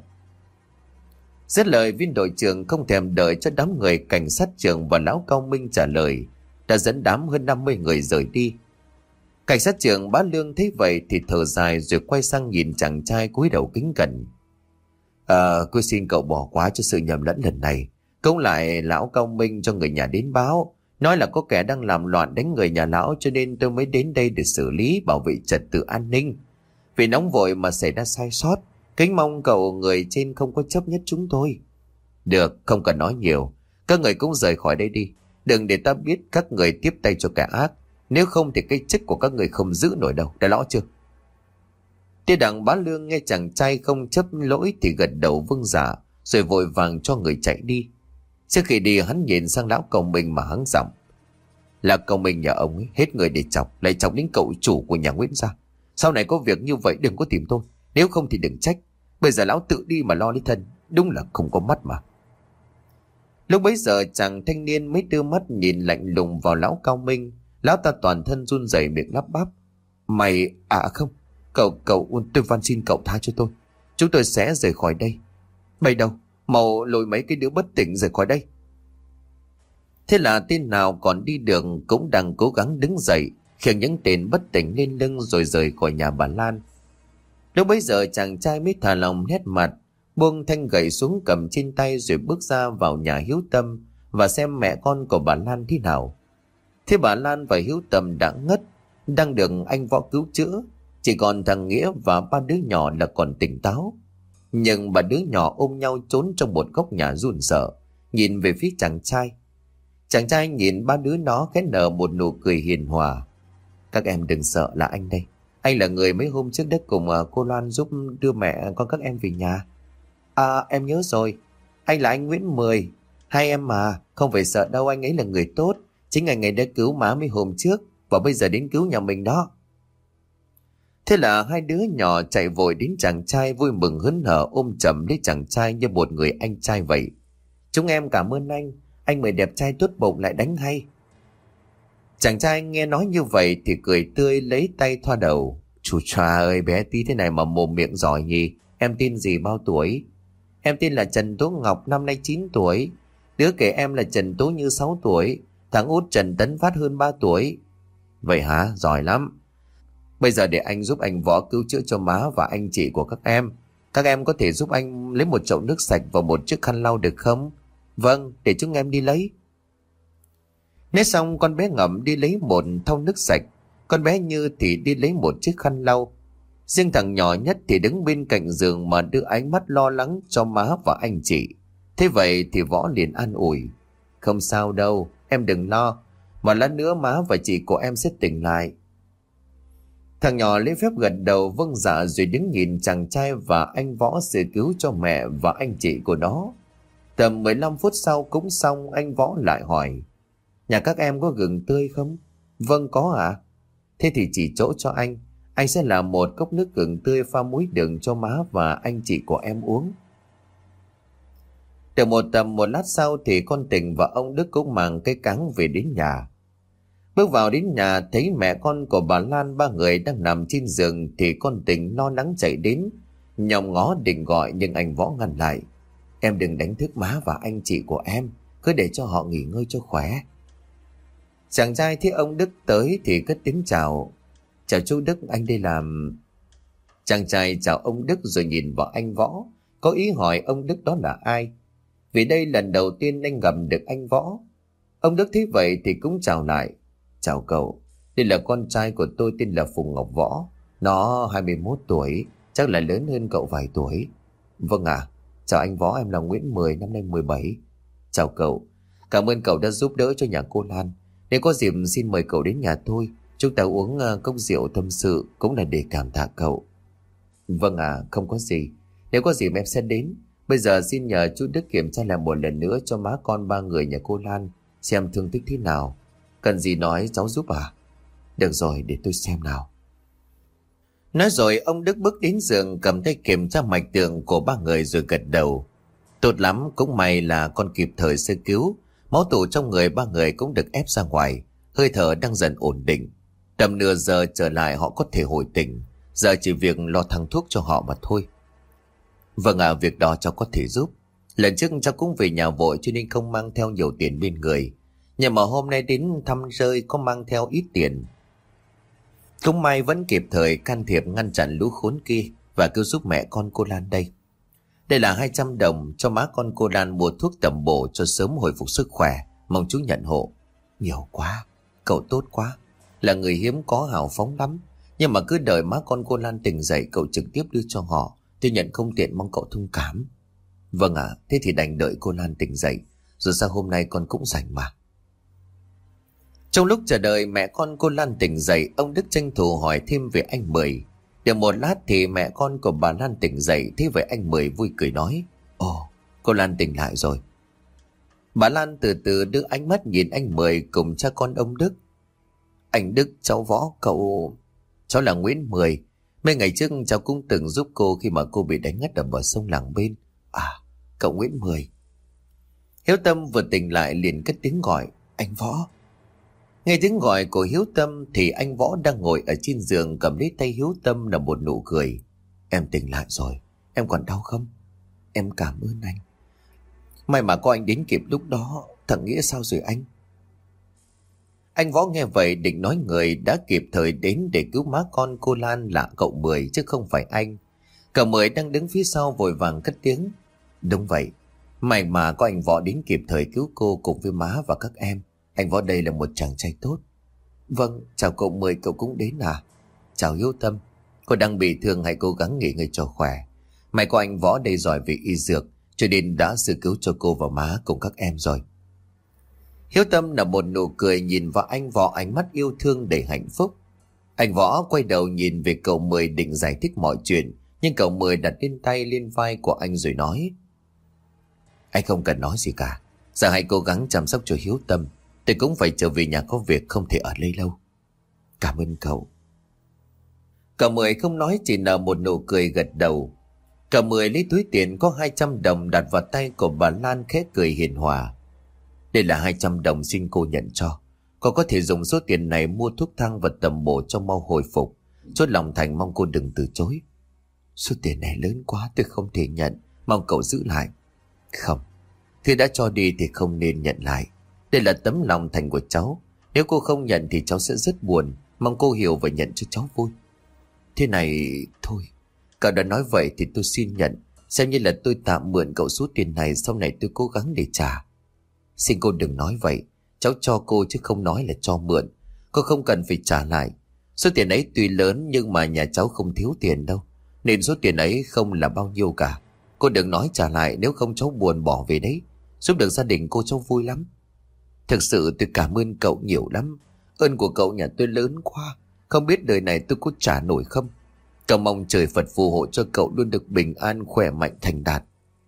Dứt lời, viên đội trưởng không thèm đợi cho đám người cảnh sát trưởng và lão Cao Minh trả lời, đã dẫn đám hơn năm mươi người rời đi. Cảnh sát trưởng Bá Lương thấy vậy thì thở dài rồi quay sang nhìn chàng trai cúi đầu kính cẩn: À, tôi xin cậu bỏ qua cho sự nhầm lẫn lần này. Cũng lại lão Cao Minh cho người nhà đến báo, nói là có kẻ đang làm loạn đánh người nhà lão, cho nên tôi mới đến đây để xử lý, bảo vệ trật tự an ninh. Vì nóng vội mà xảy ra sai sót, kính mong cậu người trên không có chấp nhất chúng tôi. Được, không cần nói nhiều, các người cũng rời khỏi đây đi, đừng để ta biết các người tiếp tay cho kẻ ác, nếu không thì cái chức của các người không giữ nổi đâu, đã rõ chưa? Tiêu Đặng Bá Lương nghe chàng trai không chấp lỗi thì gật đầu vâng dạ, rồi vội vàng cho người chạy đi. Trước khi đi hắn nhìn sang lão Cao Minh mà hắng giọng: Là Cao Minh nhà ông ấy, hết người để chọc, lại chọc đến cậu chủ của nhà Nguyễn gia. Sau này có việc như vậy đừng có tìm tôi, nếu không thì đừng trách. Bây giờ lão tự đi mà lo lấy thân, Đúng là không có mắt mà. Lúc bấy giờ chàng thanh niên mới đưa mắt nhìn lạnh lùng vào lão Cao Minh. Lão ta toàn thân run rẩy miệng lắp bắp. Mày... À không, cậu, cậu, tôi van xin cậu tha cho tôi. Chúng tôi sẽ rời khỏi đây. Bây đâu, mau lôi mấy cái đứa bất tỉnh rời khỏi đây. Thế là tên nào còn đi đường cũng đang cố gắng đứng dậy, khiêng những tên bất tỉnh lên lưng rồi rời khỏi nhà bà Lan. Lúc bấy giờ chàng trai mới thả lòng nét mặt, buông thanh gậy xuống cầm trên tay rồi bước ra vào nhà Hiếu Tâm và xem mẹ con của bà Lan thế nào. Thế bà Lan và Hiếu Tâm đã ngất, đang được anh Võ cứu chữa, chỉ còn thằng Nghĩa và ba đứa nhỏ là còn tỉnh táo. Nhưng ba đứa nhỏ ôm nhau trốn trong một góc nhà run sợ, nhìn về phía chàng trai. Chàng trai nhìn ba đứa nó khẽ nở một nụ cười hiền hòa. Các em đừng sợ, là anh đây. Anh là người mấy hôm trước đã cùng cô Loan giúp đưa mẹ con các em về nhà. À, em nhớ rồi. Anh là anh Nguyễn Mười. Hai em mà, không phải sợ đâu, anh ấy là người tốt. Chính anh ấy đã cứu má mấy hôm trước và bây giờ đến cứu nhà mình đó. Thế là hai đứa nhỏ chạy vội đến chàng trai vui mừng hớn hở ôm chầm lấy chàng trai như một người anh trai vậy. Chúng em cảm ơn anh. Anh Mười đẹp trai tốt bụng lại đánh hay. Chàng trai nghe nói như vậy thì cười tươi lấy tay thoa đầu. Chú cha ơi, bé tí thế này mà mồm miệng giỏi nhỉ. Em tên gì, bao tuổi? Em tên là Trần Tố Ngọc, năm nay chín tuổi. Đứa kể em là Trần Tố Như sáu tuổi. Thằng út Trần Tấn Phát hơn ba tuổi. Vậy hả? Giỏi lắm. Bây giờ để anh giúp anh Võ cứu chữa cho má và anh chị của các em. Các em có thể giúp anh lấy một chậu nước sạch và một chiếc khăn lau được không? Vâng, để chúng em đi lấy. Nói xong con bé Ngậm đi lấy một thau nước sạch, con bé Như thì đi lấy một chiếc khăn lau. Riêng thằng nhỏ nhất thì đứng bên cạnh giường mà đưa ánh mắt lo lắng cho má và anh chị. Thế vậy thì Võ liền an ủi. Không sao đâu, em đừng lo. Một lát nữa má và chị của em sẽ tỉnh lại. Thằng nhỏ lấy phép gật đầu vâng dạ rồi đứng nhìn chàng trai và anh Võ sơ cứu cho mẹ và anh chị của nó. Tầm mười lăm phút sau cũng xong, anh Võ lại hỏi. Nhà các em có gừng tươi không? Vâng có ạ. À? Thế thì chỉ chỗ cho anh. Anh sẽ làm một cốc nước gừng tươi pha muối đường cho má và anh chị của em uống. Được một tầm một lát sau thì con Tình và ông Đức cũng mang cây cáng về đến nhà. Bước vào đến nhà thấy mẹ con của bà Lan ba người đang nằm trên giường thì con Tình lo lắng chạy đến. Nhòm ngó định gọi nhưng anh Võ ngăn lại. Em đừng đánh thức má và anh chị của em, cứ để cho họ nghỉ ngơi cho khỏe. Chàng trai thấy ông Đức tới thì cất tiếng chào. Chào chú Đức, anh đây làm... Chàng trai chào ông Đức rồi nhìn vào anh Võ, có ý hỏi ông Đức đó là ai. Vì đây lần đầu tiên anh gặp được anh Võ. Ông Đức thấy vậy thì cũng chào lại. Chào cậu, đây là con trai của tôi tên là Phùng Ngọc Võ. Nó hai mươi mốt tuổi, chắc là lớn hơn cậu vài tuổi. Vâng ạ. À, chào anh Võ, em là Nguyễn Mười, năm nay mười bảy. Chào cậu, cảm ơn cậu đã giúp đỡ cho nhà cô Lan. Nếu có dịp xin mời cậu đến nhà tôi, chúng ta uống cốc rượu tâm sự, cũng là để cảm tạ cậu. Vâng ạ, à, không có gì. Nếu có dịp em sẽ đến. Bây giờ xin nhờ chú Đức kiểm tra lại một lần nữa cho má con ba người nhà cô Lan, xem thương tích thế nào. Cần gì nói cháu giúp à? Được rồi, để tôi xem nào. Nói rồi ông Đức bước đến giường cầm tay kiểm tra mạch tượng của ba người rồi gật đầu. Tốt lắm, cũng may là con kịp thời sơ cứu. Máu tụ trong người ba người cũng được ép ra ngoài, hơi thở đang dần ổn định. Tầm nửa giờ trở lại họ có thể hồi tỉnh. Giờ chỉ việc lo thang thuốc cho họ mà thôi. Vâng ạ, à, việc đó cháu có thể giúp. Lần trước cháu cũng về nhà vội cho nên không mang theo nhiều tiền bên người. Nhưng mà hôm nay đến thăm rơi có mang theo ít tiền. Cũng may vẫn kịp thời can thiệp ngăn chặn lũ khốn kia và cứu giúp mẹ con cô Lan đây. Đây là hai trăm đồng cho má con cô Lan mua thuốc tầm bổ cho sớm hồi phục sức khỏe. Mong chú nhận hộ. Nhiều quá, cậu tốt quá. Là người hiếm có hào phóng lắm. Nhưng mà cứ đợi má con cô Lan tỉnh dậy cậu trực tiếp đưa cho họ. Tôi nhận không tiện, mong cậu thông cảm. Vâng ạ, à, thế thì đành đợi cô Lan tỉnh dậy. Rồi sao hôm nay con cũng rảnh mà. Trong lúc chờ đợi mẹ con cô Lan tỉnh dậy, ông Đức tranh thủ hỏi thêm về anh Mười. Được một lát thì mẹ con của bà Lan tỉnh dậy, thế vậy anh Mười vui cười nói. Ồ, cô Lan tỉnh lại rồi. Bà Lan từ từ đưa ánh mắt nhìn anh Mười cùng cha con ông Đức. Anh Đức, cháu Võ, cậu... Cháu là Nguyễn Mười. Mấy ngày trước cháu cũng từng giúp cô khi mà cô bị đánh ngất ở bờ sông làng bên. À, cậu Nguyễn Mười. Hiếu Tâm vừa tỉnh lại liền cất tiếng gọi, anh Võ. Nghe tiếng gọi của Hiếu Tâm thì anh Võ đang ngồi ở trên giường cầm lấy tay Hiếu Tâm là một nụ cười. Em tỉnh lại rồi, em còn đau không? Em cảm ơn anh. May mà có anh đến kịp lúc đó. Thằng Nghĩa sao rồi anh? Anh Võ nghe vậy định nói người đã kịp thời đến để cứu má con cô Lan là cậu Mười chứ không phải anh. Cậu Mười đang đứng phía sau vội vàng cất tiếng. Đúng vậy, may mà có anh Võ đến kịp thời cứu cô cùng với má và các em. Anh Võ đây là một chàng trai tốt. Vâng, chào cậu Mười, cậu cũng đến à? Chào Hiếu Tâm, cô đang bị thương, hãy cố gắng nghỉ ngơi cho khỏe. May có anh Võ đây giỏi về y dược cho nên đã sơ cứu cho cô và má cùng các em rồi. Hiếu Tâm là một nụ cười nhìn vào anh Võ, ánh mắt yêu thương đầy hạnh phúc. Anh Võ quay đầu nhìn về cậu Mười định giải thích mọi chuyện, nhưng cậu Mười đặt lên tay lên vai của anh rồi nói. Anh không cần nói gì cả, giờ hãy cố gắng chăm sóc cho Hiếu Tâm. Tôi cũng phải trở về nhà có việc, không thể ở đây lâu. Cảm ơn cậu. Cậu Mười không nói, chỉ nở một nụ cười gật đầu. Cậu Mười lấy túi tiền có hai trăm đồng đặt vào tay của bà Lan, khẽ cười hiền hòa. Đây là hai trăm đồng, xin cô nhận cho. Cô có thể dùng số tiền này mua thuốc thang và tầm bổ cho mau hồi phục. Chốt lòng thành, mong cô đừng từ chối. Số tiền này lớn quá, tôi không thể nhận, mong cậu giữ lại. Không, thứ đã cho đi thì không nên nhận lại. Đây là tấm lòng thành của cháu. Nếu cô không nhận thì cháu sẽ rất buồn. Mong cô hiểu và nhận cho cháu vui. Thế này thôi, cậu đã nói vậy thì tôi xin nhận. Xem như là tôi tạm mượn cậu số tiền này, sau này tôi cố gắng để trả. Xin cô đừng nói vậy. Cháu cho cô chứ không nói là cho mượn. Cô không cần phải trả lại. Số tiền ấy tuy lớn nhưng mà nhà cháu không thiếu tiền đâu, nên số tiền ấy không là bao nhiêu cả. Cô đừng nói trả lại, nếu không cháu buồn bỏ về đấy. Giúp được gia đình cô cháu vui lắm. Thực sự tôi cảm ơn cậu nhiều lắm. Ơn của cậu nhà tôi lớn quá, không biết đời này tôi có trả nổi không. Cậu mong trời Phật phù hộ cho cậu luôn được bình an, khỏe mạnh, thành đạt.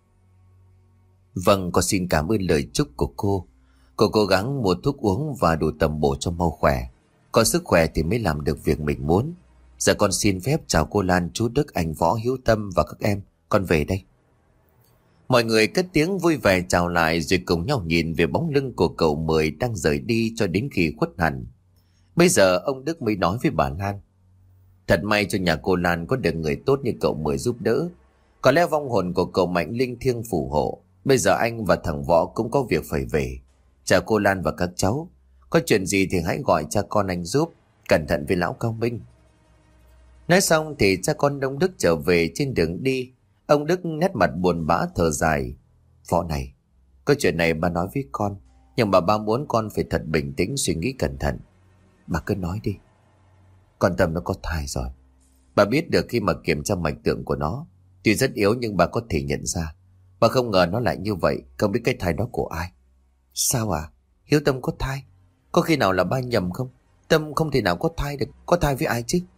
Vâng, con xin cảm ơn lời chúc của cô. Cô cố gắng mua thuốc uống và đủ tầm bổ cho mau khỏe. Có sức khỏe thì mới làm được việc mình muốn. Giờ con xin phép chào cô Lan, chú Đức, anh Võ, Hiếu Tâm và các em. Con về đây. Mọi người cất tiếng vui vẻ chào lại rồi cùng nhau nhìn về bóng lưng của cậu Mười đang rời đi cho đến khi khuất hẳn. Bây giờ ông Đức mới nói với bà Lan. Thật may cho nhà cô Lan có được người tốt như cậu Mười giúp đỡ. Có lẽ vong hồn của cậu Mạnh linh thiêng phù hộ. Bây giờ anh và thằng Võ cũng có việc phải về. Chào cô Lan và các cháu. Có chuyện gì thì hãy gọi cha con anh giúp. Cẩn thận với lão Cao Minh. Nói xong thì cha con ông Đức trở về. Trên đường đi, ông Đức nét mặt buồn bã thở dài. Võ này, có chuyện này bà nói với con, nhưng mà bà muốn con phải thật bình tĩnh suy nghĩ cẩn thận. Bà cứ nói đi. Con Tâm nó có thai rồi. Bà biết được khi mà kiểm tra mạch tượng của nó. Tuy rất yếu nhưng bà có thể nhận ra. Bà không ngờ nó lại như vậy. Không biết cái thai đó của ai. Sao à? Hiếu Tâm có thai? Có khi nào là ba nhầm không? Tâm không thể nào có thai được. Có thai với ai chứ?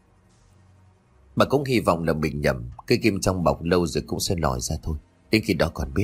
Bà cũng hy vọng là mình nhầm. Cây kim trong bọc lâu rồi cũng sẽ lòi ra thôi. Đến khi đó còn biết.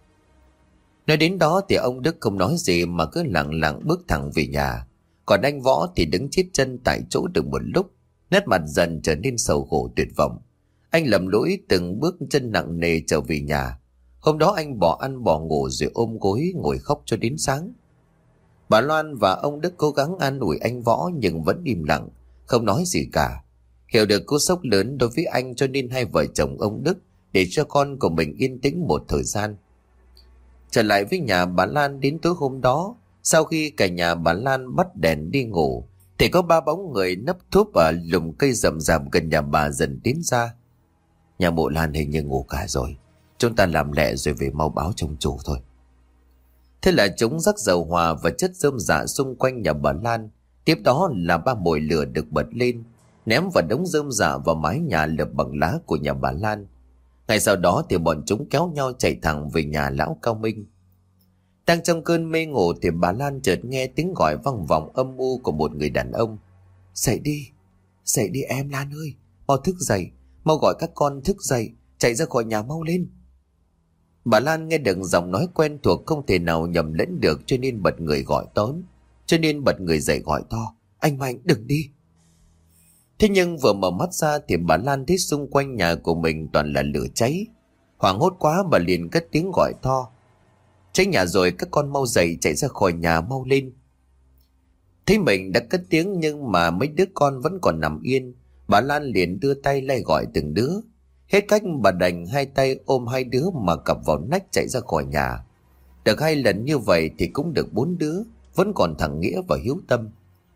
Nói đến đó thì ông Đức không nói gì mà cứ lặng lặng bước thẳng về nhà. Còn anh Võ thì đứng chết chân tại chỗ được một lúc. Nét mặt dần trở nên sầu khổ tuyệt vọng. Anh lầm lũi từng bước chân nặng nề trở về nhà. Hôm đó anh bỏ ăn bỏ ngủ rồi ôm gối ngồi khóc cho đến sáng. Bà Loan và ông Đức cố gắng an ủi anh Võ nhưng vẫn im lặng, không nói gì cả. Hiểu được cú sốc lớn đối với anh cho nên hai vợ chồng ông Đức để cho con của mình yên tĩnh một thời gian. Trở lại với nhà bà Lan đến tối hôm đó, sau khi cả nhà bà Lan bắt đèn đi ngủ, thì có ba bóng người nấp thúp ở lùm cây rậm rạp gần nhà bà dần tiến ra. Nhà mụ Lan hình như ngủ cả rồi. Chúng ta làm lẹ rồi về mau báo trong chủ thôi. Thế là chúng rắc dầu hòa và chất rơm rạ xung quanh nhà bà Lan. Tiếp đó là ba mồi lửa được bật lên, ném vào đống rơm rạ vào mái nhà lợp bằng lá của nhà bà Lan. Ngay sau đó thì bọn chúng kéo nhau chạy thẳng về nhà lão Cao Minh. Đang trong cơn mê ngủ thì bà Lan chợt nghe tiếng gọi vang vọng âm u của một người đàn ông. Dậy đi, dậy đi em Lan ơi, mau thức dậy, mau gọi các con thức dậy, chạy ra khỏi nhà mau lên. Bà Lan nghe được giọng nói quen thuộc không thể nào nhầm lẫn được cho nên bật người gọi tón, cho nên bật người dậy gọi to. Anh Mạnh đừng đi. Thế nhưng vừa mở mắt ra thì bà Lan thấy xung quanh nhà của mình toàn là lửa cháy. Hoảng hốt quá bà liền cất tiếng gọi to: cháy nhà rồi, các con mau dậy, chạy ra khỏi nhà mau lên. Thấy mình đã cất tiếng nhưng mà mấy đứa con vẫn còn nằm yên, bà Lan liền đưa tay lay gọi từng đứa. Hết cách bà đành hai tay ôm hai đứa mà cặp vào nách chạy ra khỏi nhà. Được hai lần như vậy thì cũng được bốn đứa, vẫn còn thằng Nghĩa và Hiếu Tâm.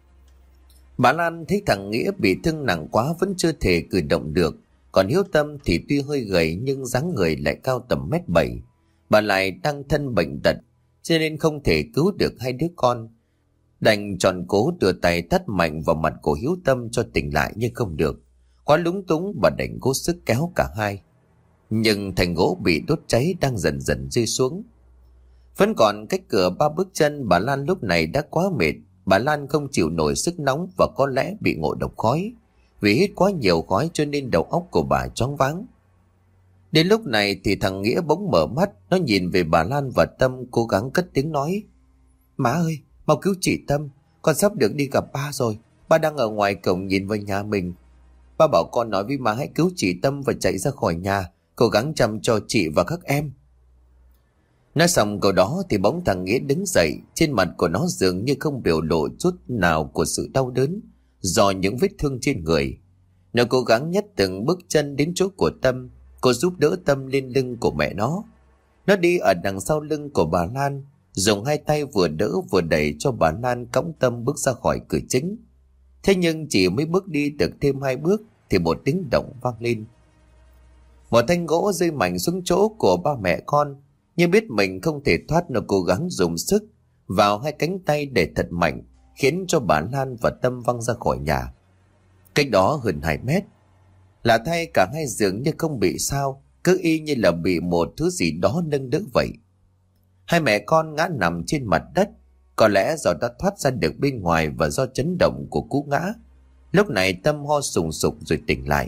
Bà Lan thấy thằng Nghĩa bị thương nặng quá vẫn chưa thể cử động được, còn Hiếu Tâm thì tuy hơi gầy nhưng dáng người lại cao tầm mét bảy. Bà lại đang thân bệnh tật cho nên không thể cứu được hai đứa con, đành tròn cố đưa tay tát mạnh vào mặt của Hiếu Tâm cho tỉnh lại nhưng không được. Quá lúng túng bà đành cố sức kéo cả hai, nhưng thành gỗ bị đốt cháy đang dần dần rơi xuống. Vẫn còn cách cửa ba bước chân, bà Lan lúc này đã quá mệt. Bà Lan không chịu nổi sức nóng và có lẽ bị ngộ độc khói. Vì hít quá nhiều khói cho nên đầu óc của bà choáng váng. Đến lúc này thì thằng Nghĩa bỗng mở mắt, nó nhìn về bà Lan và Tâm, cố gắng cất tiếng nói: má ơi, mau cứu chị Tâm, con sắp được đi gặp ba rồi. Ba đang ở ngoài cổng nhìn vào nhà mình. Ba bảo con nói với má hãy cứu chị Tâm và chạy ra khỏi nhà, cố gắng chăm cho chị và các em. Nói xong câu đó thì bỗng thằng Nghĩa đứng dậy, trên mặt của nó dường như không biểu lộ chút nào của sự đau đớn do những vết thương trên người. Nó cố gắng nhấc từng bước chân đến chỗ của Tâm, cô giúp đỡ Tâm lên lưng của mẹ nó. Nó đi ở đằng sau lưng của bà Lan, dùng hai tay vừa đỡ vừa đẩy cho bà Lan cõng Tâm bước ra khỏi cửa chính. Thế nhưng chỉ mới bước đi được thêm hai bước thì một tiếng động vang lên. Một thanh gỗ rơi mạnh xuống chỗ của ba mẹ con. Nhưng biết mình không thể thoát, nó cố gắng dùng sức vào hai cánh tay để thật mạnh, khiến cho bà Lan và Tâm văng ra khỏi nhà. Cách đó hơn hai mét. Lạ thay cả hai dường như không bị sao, cứ y như là bị một thứ gì đó nâng đỡ vậy. Hai mẹ con ngã nằm trên mặt đất, có lẽ do đã thoát ra được bên ngoài và do chấn động của cú ngã. Lúc này Tâm ho sùng sục rồi tỉnh lại.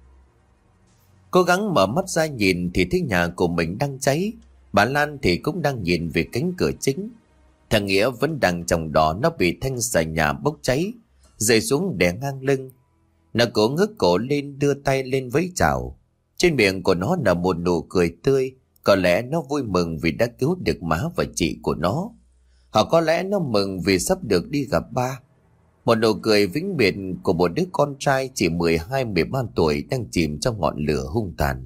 Cố gắng mở mắt ra nhìn thì thấy nhà của mình đang cháy. Bà Lan thì cũng đang nhìn về cánh cửa chính. Thằng Nghĩa vẫn đang trong đó, nó bị thanh xà nhà bốc cháy, rơi xuống đè ngang lưng. Nó cố ngước cổ lên, đưa tay lên vẫy chào. Trên miệng của nó là một nụ cười tươi. Có lẽ nó vui mừng vì đã cứu được má và chị của nó. Hoặc có lẽ nó mừng vì sắp được đi gặp ba. Một nụ cười vĩnh biệt của một đứa con trai chỉ mười hai mười ba tuổi đang chìm trong ngọn lửa hung tàn.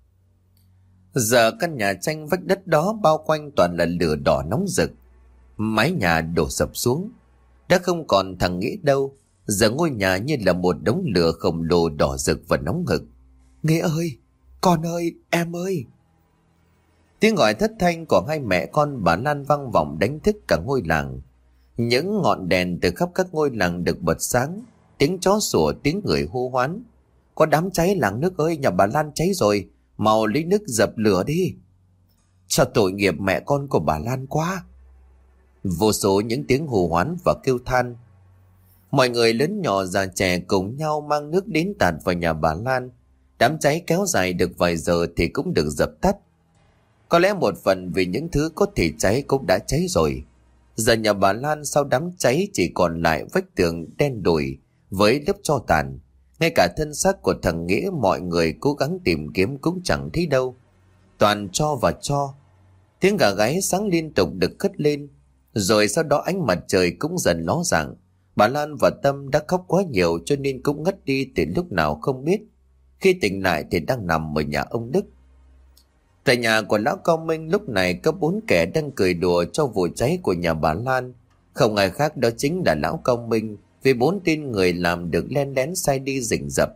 Giờ căn nhà tranh vách đất đó bao quanh toàn là lửa đỏ nóng rực. Mái nhà đổ sập xuống, đã không còn thằng Nghĩa đâu. Giờ ngôi nhà như là một đống lửa khổng lồ đỏ rực và nóng hực. Nghĩa ơi, con ơi, em ơi. Tiếng gọi thất thanh của hai mẹ con bà Lan vang vọng đánh thức cả ngôi làng. Những ngọn đèn từ khắp các ngôi làng được bật sáng, tiếng chó sủa, tiếng người hô hoán: có đám cháy làng nước ơi, nhà bà Lan cháy rồi, mau lấy nước dập lửa đi. Sao tội nghiệp mẹ con của bà Lan quá. Vô số những tiếng hô hoán và kêu than. Mọi người lớn nhỏ già trẻ cùng nhau mang nước đến tạt vào nhà bà Lan. Đám cháy kéo dài được vài giờ thì cũng được dập tắt. Có lẽ một phần vì những thứ có thể cháy cũng đã cháy rồi. Giờ nhà bà Lan sau đám cháy chỉ còn lại vách tường đen đủi với lớp tro tàn. Ngay cả thân xác của thằng Nghĩa mọi người cố gắng tìm kiếm cũng chẳng thấy đâu. Toàn tro và tro. Tiếng gà gáy sáng liên tục được cất lên. Rồi sau đó ánh mặt trời cũng dần ló dạng. Bà Lan và Tâm đã khóc quá nhiều cho nên cũng ngất đi từ lúc nào không biết. Khi tỉnh lại thì đang nằm ở nhà ông Đức. Tại nhà của lão Cao Minh lúc này có bốn kẻ đang cười đùa cho vụ cháy của nhà bà Lan. Không ai khác đó chính là lão Cao Minh, vì bốn tên người làm được len lén sai đi rình rập.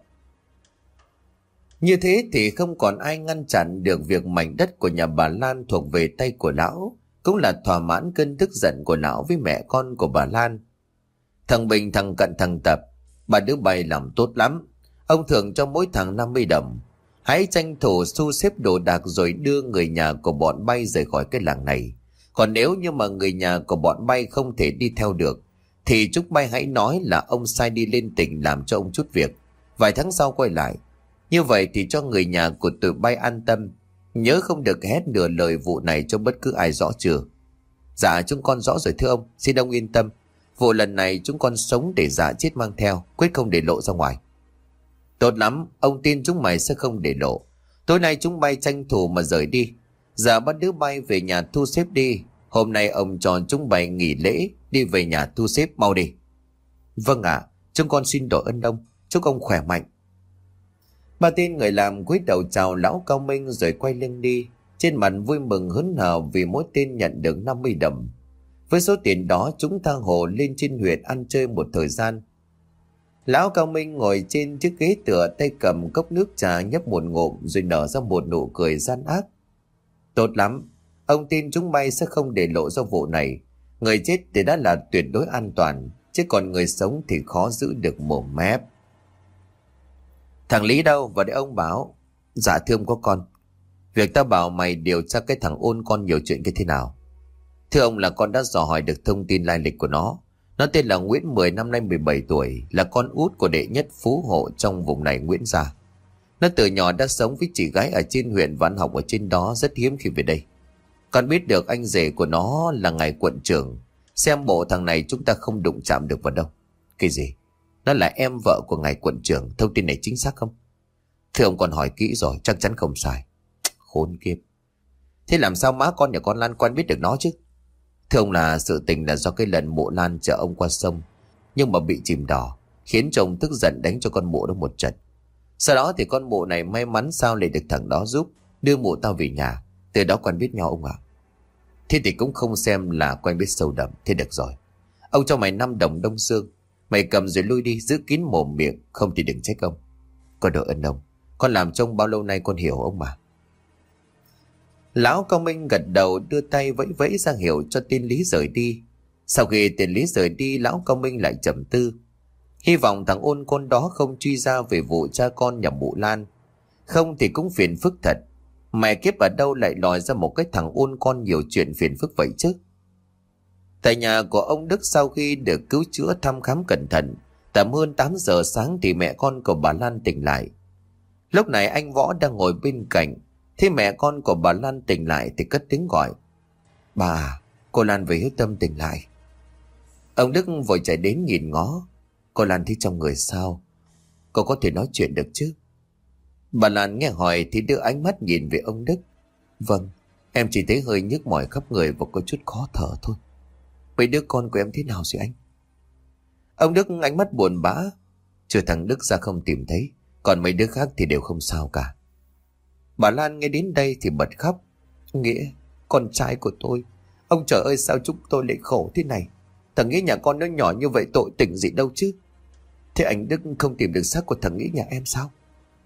Như thế thì không còn ai ngăn chặn được việc mảnh đất của nhà bà Lan thuộc về tay của lão, cũng là thỏa mãn cơn tức giận của lão với mẹ con của bà Lan. Thằng Bình, thằng Cận, thằng Tập, ba đứa bay làm tốt lắm. Ông thưởng cho mỗi thằng năm mươi đồng. Hãy tranh thủ thu xếp đồ đạc rồi đưa người nhà của bọn bay rời khỏi cái làng này. Còn nếu như mà người nhà của bọn bay không thể đi theo được, thì chúng bay hãy nói là ông sai đi lên tỉnh làm cho ông chút việc, vài tháng sau quay lại. Như vậy thì cho người nhà của tụi bay an tâm. Nhớ không được hét nửa lời vụ này cho bất cứ ai, rõ chưa? Dạ chúng con rõ rồi thưa ông, xin ông yên tâm. Vụ lần này chúng con sống để dạ chết mang theo, quyết không để lộ ra ngoài. Tốt lắm, ông tin chúng mày sẽ không để lộ. Tối nay chúng bay tranh thủ mà rời đi. Giờ bắt đứa bay về nhà thu xếp đi. Hôm nay ông cho chúng bay nghỉ lễ, đi về nhà thu xếp mau đi. Vâng ạ, à, chúng con xin đội ơn ông. Chúc ông khỏe mạnh. Ba tên người làm cúi đầu chào lão Cao Minh rồi quay lưng đi, trên mặt vui mừng hớn hở vì mỗi tên nhận được năm mươi đồng. Với số tiền đó chúng tha hồ lên trên huyện ăn chơi một thời gian. Lão Cao Minh ngồi trên chiếc ghế tựa, tay cầm cốc nước trà nhấp một ngụm rồi nở ra một nụ cười gian ác. Tốt lắm, ông tin chúng bay sẽ không để lộ ra vụ này. Người chết thì đã là tuyệt đối an toàn, chứ còn người sống thì khó giữ được mồm mép. Thằng Lý đâu? Và để ông báo. Dạ thưa ông có con. Việc ta bảo mày điều tra cái thằng Ôn con nhiều chuyện cái thế nào? Thưa ông là con đã dò hỏi được thông tin lai lịch của nó. Nó tên là Nguyễn Mười, năm nay mười bảy tuổi, là con út của đệ nhất phú hộ trong vùng này Nguyễn gia. Nó từ nhỏ đã sống với chị gái ở trên huyện và ăn học ở trên đó, rất hiếm khi về đây. Con biết được anh rể của nó là ngài quận trưởng. Xem bộ thằng này chúng ta không đụng chạm được vào đâu. Cái gì? Nó là em vợ của ngài quận trưởng, thông tin này chính xác không? Thưa ông, con hỏi kỹ rồi, chắc chắn không sai. Khốn kiếp. Thế làm sao má con nhà con Lan quen biết được nó chứ? Thưa ông, là sự tình là do cái lần mụ Lan chở ông qua sông, nhưng mà bị chìm đò, khiến chồng tức giận đánh cho con mụ đó một trận. Sau đó thì con mụ này may mắn sao lại được thằng đó giúp, đưa mụ tao về nhà. Từ đó quen biết nhau ông ạ. À. Thế thì cũng không xem là quen biết sâu đậm. Thế được rồi, ông cho mày năm đồng đông xương, mày cầm rồi lui đi, giữ kín mồm miệng, không thì đừng trách ông. Con đợi ơn ông, con làm trông bao lâu nay con hiểu ông mà. Lão Cao Minh gật đầu, đưa tay vẫy vẫy ra hiệu cho tên Lý rời đi. Sau khi tên Lý rời đi, lão Cao Minh lại trầm tư. Hy vọng thằng Ôn con đó không truy ra về vụ cha con nhà mụ Lan. Không thì cũng phiền phức thật. Mẹ kiếp ở đâu lại lòi ra một cái thằng Ôn con nhiều chuyện phiền phức vậy chứ. Tại nhà của ông Đức, sau khi được cứu chữa thăm khám cẩn thận, tầm hơn tám giờ sáng thì mẹ con của bà Lan tỉnh lại. Lúc này anh Võ đang ngồi bên cạnh. Thế mẹ con của bà Lan tỉnh lại thì cất tiếng gọi. Bà, cô Lan về Hiếu Tâm tỉnh lại. Ông Đức vội chạy đến nhìn ngó. Cô Lan thấy trong người sao? Cô có thể nói chuyện được chứ? Bà Lan nghe hỏi thì đưa ánh mắt nhìn về ông Đức. Vâng, em chỉ thấy hơi nhức mỏi khắp người và có chút khó thở thôi. Vậy đứa con của em thế nào rồi anh? Ông Đức ánh mắt buồn bã. Chưa thằng Đức ra không tìm thấy, còn mấy đứa khác thì đều không sao cả. Bà Lan nghe đến đây thì bật khóc. Nghĩa, con trai của tôi. Ông trời ơi, sao chúng tôi lại khổ thế này? Thằng Nghĩa nhà con nó nhỏ như vậy, tội tình gì đâu chứ. Thế anh Đức không tìm được xác của thằng Nghĩa nhà em sao?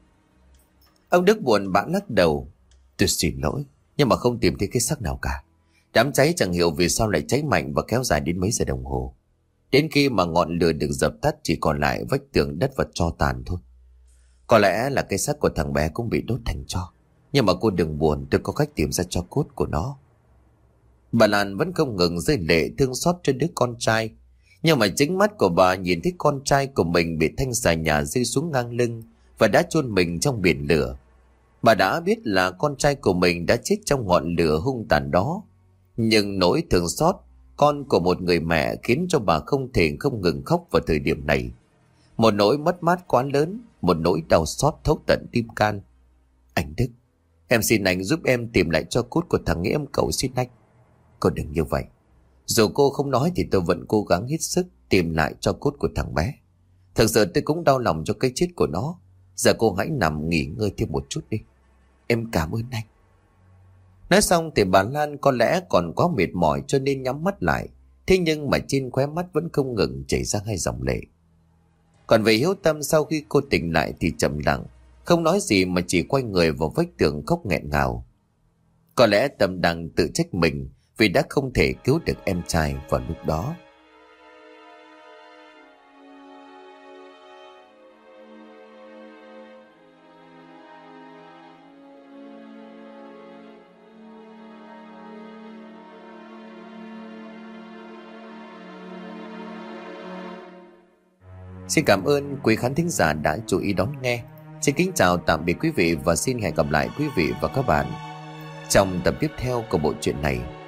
Ông Đức buồn bã lắc đầu. Tôi xin lỗi, nhưng mà không tìm thấy cái xác nào cả. Đám cháy chẳng hiểu vì sao lại cháy mạnh và kéo dài đến mấy giờ đồng hồ. Đến khi mà ngọn lửa được dập tắt, chỉ còn lại vách tường đất và tro tàn thôi. Có lẽ là cái xác của thằng bé cũng bị đốt thành tro. Nhưng mà cô đừng buồn, tôi có cách tìm ra tro cốt của nó. Bà Lan vẫn không ngừng rơi lệ thương xót cho đứa con trai. Nhưng mà chính mắt của bà nhìn thấy con trai của mình bị thanh xà nhà rơi xuống ngang lưng và đã chôn mình trong biển lửa. Bà đã biết là con trai của mình đã chết trong ngọn lửa hung tàn đó. Nhưng nỗi thương xót con của một người mẹ khiến cho bà không thể không ngừng khóc vào thời điểm này. Một nỗi mất mát quá lớn, một nỗi đau xót thấu tận tim can. Anh Đức, em xin anh giúp em tìm lại tro cốt của thằng Nghĩa, em cầu xin anh. Cô đừng như vậy. Dù cô không nói thì tôi vẫn cố gắng hết sức tìm lại tro cốt của thằng bé. Thật sự tôi cũng đau lòng cho cái chết của nó. Giờ cô hãy nằm nghỉ ngơi thêm một chút đi. Em cảm ơn anh. Nói xong thì bà Lan có lẽ còn quá mệt mỏi cho nên nhắm mắt lại. Thế nhưng mà trên khóe mắt vẫn không ngừng chảy ra hai dòng lệ. Còn về Hiếu Tâm, sau khi cô tỉnh lại thì trầm lặng, không nói gì mà chỉ quay người vào vách tường khóc nghẹn ngào. Có lẽ Tâm đang tự trách mình vì đã không thể cứu được em trai vào lúc đó. Xin cảm ơn quý khán thính giả đã chú ý đón nghe. Xin kính chào tạm biệt quý vị và xin hẹn gặp lại quý vị và các bạn trong tập tiếp theo của bộ truyện này.